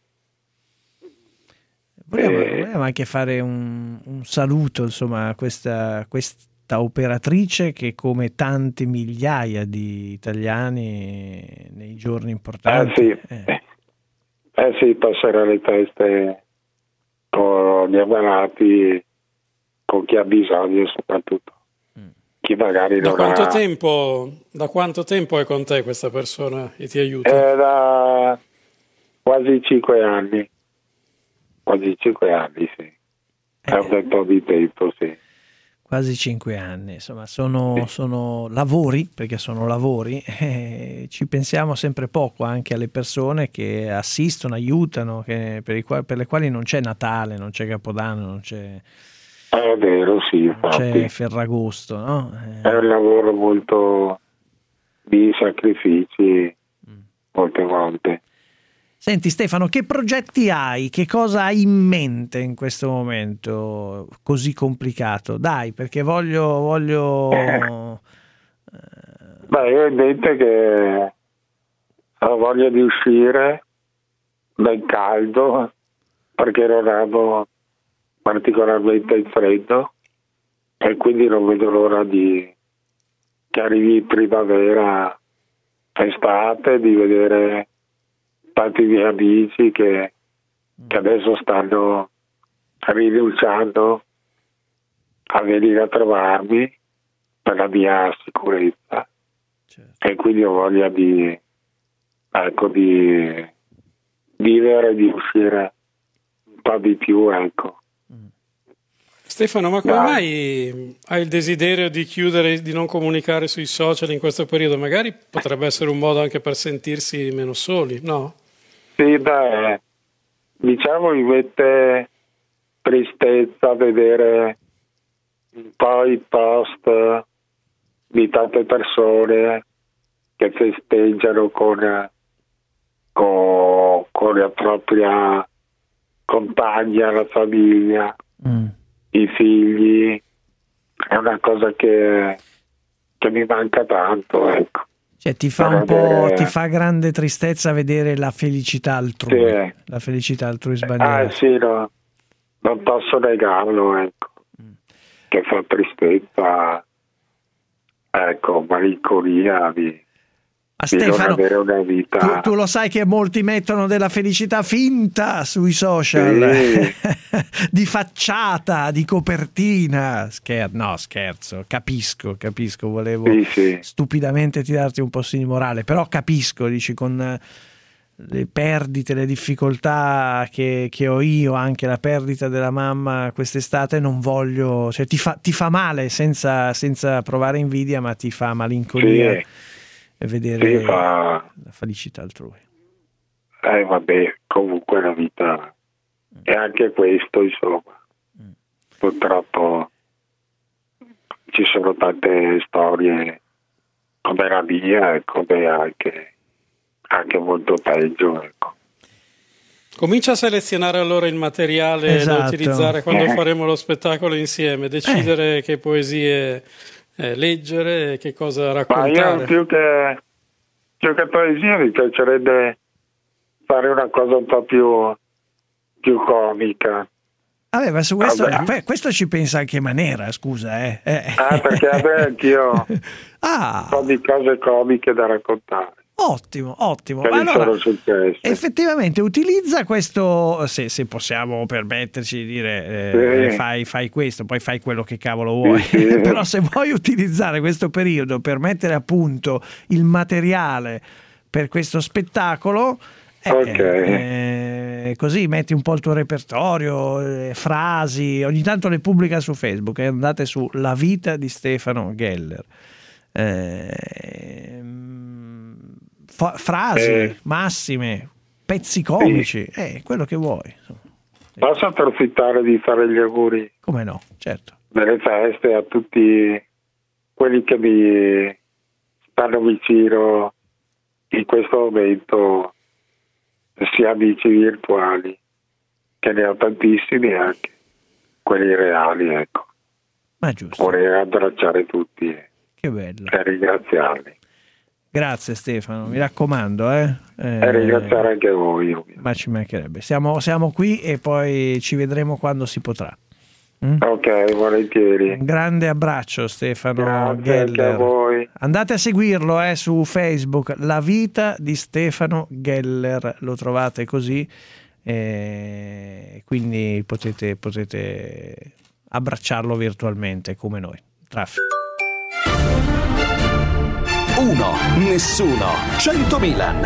Vogliamo, e... vogliamo anche fare un, un saluto, insomma, a questa, questa operatrice che, come tante migliaia di italiani nei giorni importanti, eh sì, eh. Eh sì, passerà le feste con gli ammalati, con chi ha bisogno, soprattutto mm. chi magari da non quanto ha... tempo da quanto tempo è con te questa persona e ti aiuta? È da quasi cinque anni quasi cinque anni, sì, è un bel po' di tempo, sì. Quasi cinque anni, insomma, sono, sono lavori, perché sono lavori, e ci pensiamo sempre poco anche alle persone che assistono, aiutano, che, per, i quali, per le quali non c'è Natale, non c'è Capodanno, non c'è, è vero, sì, non c'è Ferragosto, no? È un lavoro molto di sacrifici, mm. molte volte. Senti Stefano, che progetti hai? Che cosa hai in mente in questo momento così complicato? Dai, perché voglio... voglio... Eh. Beh, io ho in mente che ho voglia di uscire dal caldo, perché non amo particolarmente il freddo, e quindi non vedo l'ora di che arrivi primavera, estate, di vedere tanti miei amici che, che adesso stanno rinunciando a venire a trovarmi per la mia sicurezza, certo. E quindi ho voglia di, ecco, di vivere, di uscire un po' di più, ecco. Stefano, ma come mai hai il desiderio di chiudere, di non comunicare sui social in questo periodo? Magari potrebbe essere un modo anche per sentirsi meno soli, no? Sì, beh, diciamo mi mette tristezza vedere un po' i post di tante persone che festeggiano con, con, con la propria compagna, la famiglia, mm. i figli. È una cosa che, che mi manca tanto, ecco. Cioè, ti fa un po', ti fa grande tristezza vedere la felicità altrui, sì. La felicità altrui sbagliata. Ah sì, no, non posso negarlo, ecco, mm. che fa tristezza, ecco, malinconia di, Ma di Stefano, non avere una vita. Tu, tu lo sai che molti mettono della felicità finta sui social, sì. Di facciata, di copertina. Scher- no, scherzo, capisco, capisco, volevo sì, sì. stupidamente tirarti un po' di morale, però capisco, dici, con le perdite, le difficoltà che, che ho io, anche la perdita della mamma quest'estate, non voglio, cioè ti fa, ti fa male senza, senza provare invidia, ma ti fa malinconia. Sì. E vedere sì, fa... la felicità altrui. Eh vabbè, comunque la vita è anche questo, insomma. Mm. Purtroppo ci sono tante storie come la mia e come anche, anche molto peggio, ecco. Comincia a selezionare allora il materiale Esatto. da utilizzare quando Eh. faremo lo spettacolo insieme, decidere che poesie eh, leggere, che cosa Ma raccontare. io più che, più che poesia mi piacerebbe fare una cosa un po' più, più comica. Vabbè, ma su questo, Vabbè. que- questo ci pensa anche Manera, scusa, eh. eh. Ah, perché avrei anch'io Ah. un po' di cose comiche da raccontare. Ottimo, ottimo. Che mi Allora, sono successe. effettivamente utilizza questo, se, se possiamo permetterci di dire, eh, Sì. fai, fai questo, poi fai quello che cavolo vuoi. Sì, sì. Però se vuoi utilizzare questo periodo per mettere a punto il materiale per questo spettacolo, eh, Ok. eh, così metti un po' il tuo repertorio, eh, frasi, ogni tanto le pubblica su Facebook, eh, andate su La vita di Stefano Geller. Eh, fa- frasi, Eh. massime, pezzi comici, eh, quello che vuoi. insomma. Posso approfittare di fare gli auguri Come no, certo. delle feste a tutti quelli che mi stanno vicino in questo momento, sia amici virtuali, che ne ho tantissimi, anche quelli reali, ecco. Ma giusto, Vorrei abbracciare tutti e che bello. e ringraziarli. Grazie Stefano, mi raccomando, eh. Eh, E ringraziare anche voi. ovviamente. ma ci mancherebbe. Siamo, siamo qui e poi ci vedremo quando si potrà. Mm? Ok, volentieri. Un grande abbraccio Stefano Grazie anche Geller. a voi. Andate a seguirlo eh, su Facebook, La vita di Stefano Geller, lo trovate così, eh, quindi potete, potete abbracciarlo virtualmente come noi. Traffico. Uno, nessuno, cento Milan.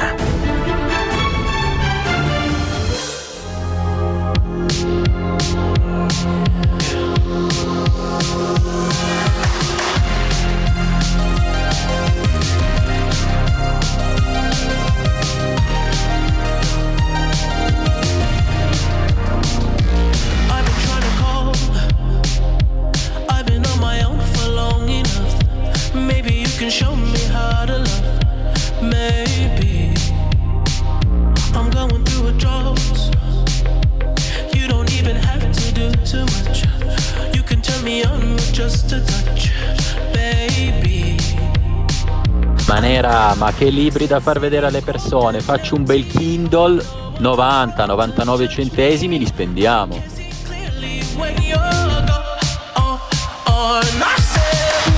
I've been trying to call. I've been on my own for long enough. Maybe you can show me how to love. Maybe I'm going through a drought. You don't even have to do too much. You can turn me on with just a touch, baby. Manera, ma che libri da far vedere alle persone? Faccio un bel Kindle, novanta novantanove centesimi, li spendiamo. When you're gone, oh, oh, and I said,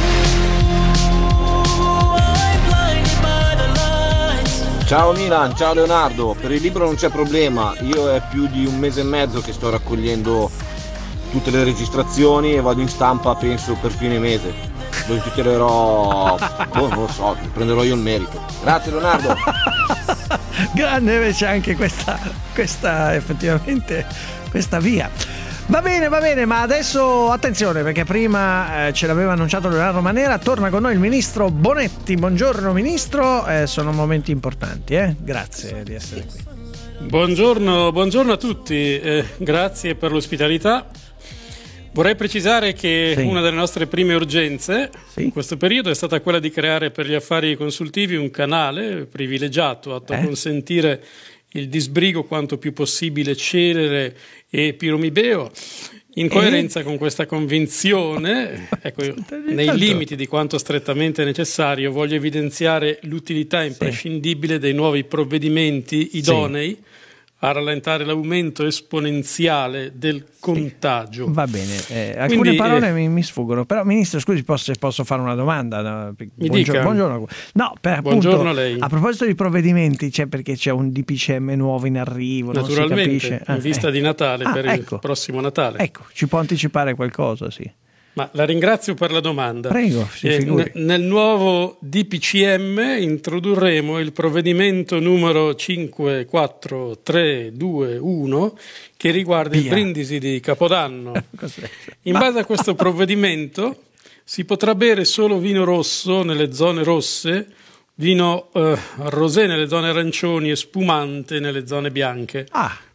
ooh, I'm blinded by the lights. Ciao Milan, ciao Leonardo, per il libro non c'è problema, io è più di un mese e mezzo che sto raccogliendo tutte le registrazioni e vado in stampa penso per fine mese, lo intitolerò, boh, non lo so, prenderò io il merito. Grazie Leonardo. Grande invece anche questa, questa effettivamente questa via. Va bene, va bene, ma adesso attenzione perché prima eh, ce l'aveva annunciato Leonardo Manera, torna con noi il ministro Bonetti. Buongiorno ministro, eh, sono momenti importanti, eh? Grazie di essere qui. Buongiorno, buongiorno a tutti, eh, grazie per l'ospitalità. Vorrei precisare che Sì. una delle nostre prime urgenze Sì. in questo periodo è stata quella di creare per gli affari consultivi un canale privilegiato atto Eh? a consentire il disbrigo quanto più possibile celere e piromibeo. In coerenza con questa convinzione, ecco, nei tanto. limiti di quanto strettamente necessario, voglio evidenziare l'utilità imprescindibile dei nuovi provvedimenti idonei a rallentare l'aumento esponenziale del contagio. Va bene, eh, alcune Quindi, parole eh, mi, mi sfuggono, però ministro scusi posso, posso fare una domanda? No, Mi dica. buongiorno. No, per appunto, Buongiorno a lei. a proposito di provvedimenti, c'è perché c'è un D P C M nuovo in arrivo, non si Naturalmente, capisce. in Ah, vista eh. di Natale, Ah, per ecco. il prossimo Natale. Ecco, ci può anticipare qualcosa, sì. Ma la ringrazio per la domanda. Prego, si Eh, figuri. n- nel nuovo D P C M introdurremo il provvedimento numero cinque quattro tre due uno che riguarda il Via. brindisi di Capodanno. Cos'è? In base a questo provvedimento si potrà bere solo vino rosso nelle zone rosse, vino eh, rosé nelle zone arancioni e spumante nelle zone bianche. Ah,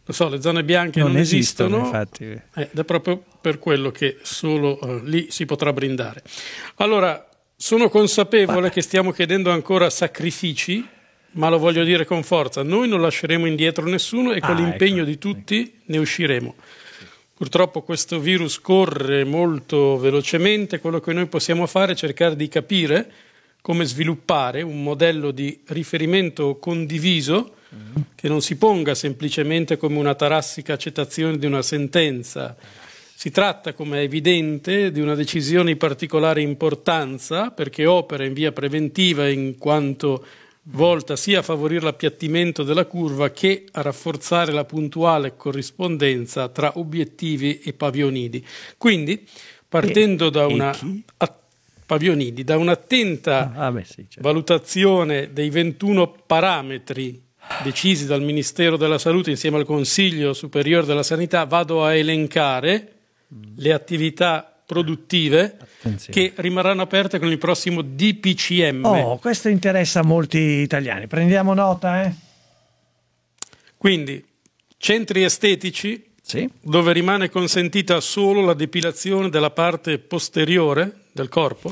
lo so, le zone bianche non, non esistono, esistono infatti. Eh, ed è proprio per quello che solo uh, lì si potrà brindare. Allora, sono consapevole che stiamo chiedendo ancora sacrifici, ma lo voglio dire con forza, noi non lasceremo indietro nessuno e con ah, l'impegno ecco. di tutti ne usciremo. Purtroppo questo virus corre molto velocemente, quello che noi possiamo fare è cercare di capire come sviluppare un modello di riferimento condiviso che non si ponga semplicemente come una tarassica accettazione di una sentenza. Si tratta, come è evidente, di una decisione di particolare importanza perché opera in via preventiva in quanto volta sia a favorire l'appiattimento della curva che a rafforzare la puntuale corrispondenza tra obiettivi e pavionidi. Quindi, partendo e, da una... A, pavionidi, da un'attenta ah, beh, sì, certo. valutazione dei ventuno parametri decisi dal Ministero della Salute insieme al Consiglio Superiore della Sanità, vado a elencare mm. le attività produttive Attenzione. che rimarranno aperte con il prossimo D P C M. Oh, questo interessa molti italiani. Prendiamo nota, eh? Quindi, centri estetici, sì. dove rimane consentita solo la depilazione della parte posteriore del corpo.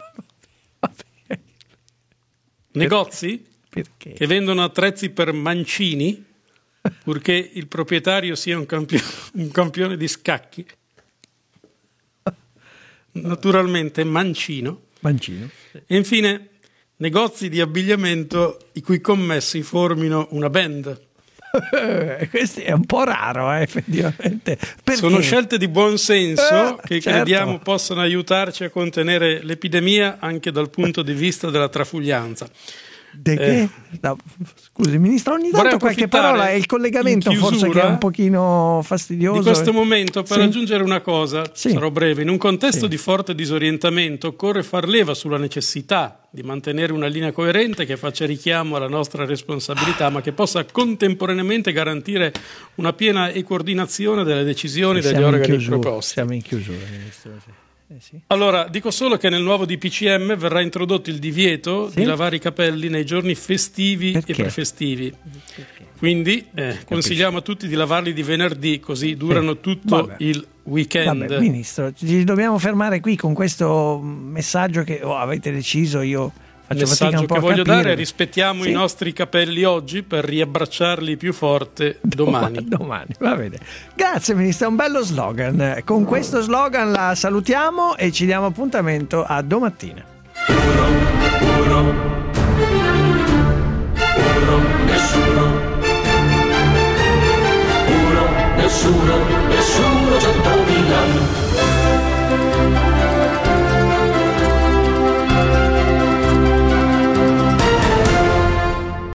Negozi Perché? che vendono attrezzi per mancini, purché il proprietario sia un campione, un campione di scacchi. Naturalmente mancino. Mancino. Sì. E infine negozi di abbigliamento i cui commessi formino una band. Questo è un po' raro, eh, effettivamente. Perché? Sono scelte di buon senso eh, che certo. crediamo possano aiutarci a contenere l'epidemia anche dal punto di vista della trafuglianza. De che? Eh, no, scusi ministro, ogni tanto qualche parola e il collegamento forse che è un pochino fastidioso. Di questo momento per sì. aggiungere una cosa, sì. sarò breve, in un contesto sì. di forte disorientamento occorre far leva sulla necessità di mantenere una linea coerente che faccia richiamo alla nostra responsabilità ma che possa contemporaneamente garantire una piena coordinazione delle decisioni sì, degli organi chiusura, proposti. Siamo in chiusura, ministro. Sì. Eh sì. Allora, dico solo che nel nuovo D P C M verrà introdotto il divieto sì? di lavare i capelli nei giorni festivi Perché? e prefestivi. Perché? Quindi eh, consigliamo a tutti di lavarli di venerdì, così durano sì. tutto Vabbè. il weekend. Vabbè, ministro, ci dobbiamo fermare qui con questo messaggio che oh, avete deciso. Io il messaggio che voglio capire. dare: rispettiamo sì. i nostri capelli oggi per riabbracciarli più forte domani. Domani, va bene. Grazie ministro, è un bello slogan. Con questo slogan la salutiamo e ci diamo appuntamento a domattina. Uno, uno, uno, nessuno, uno, nessuno.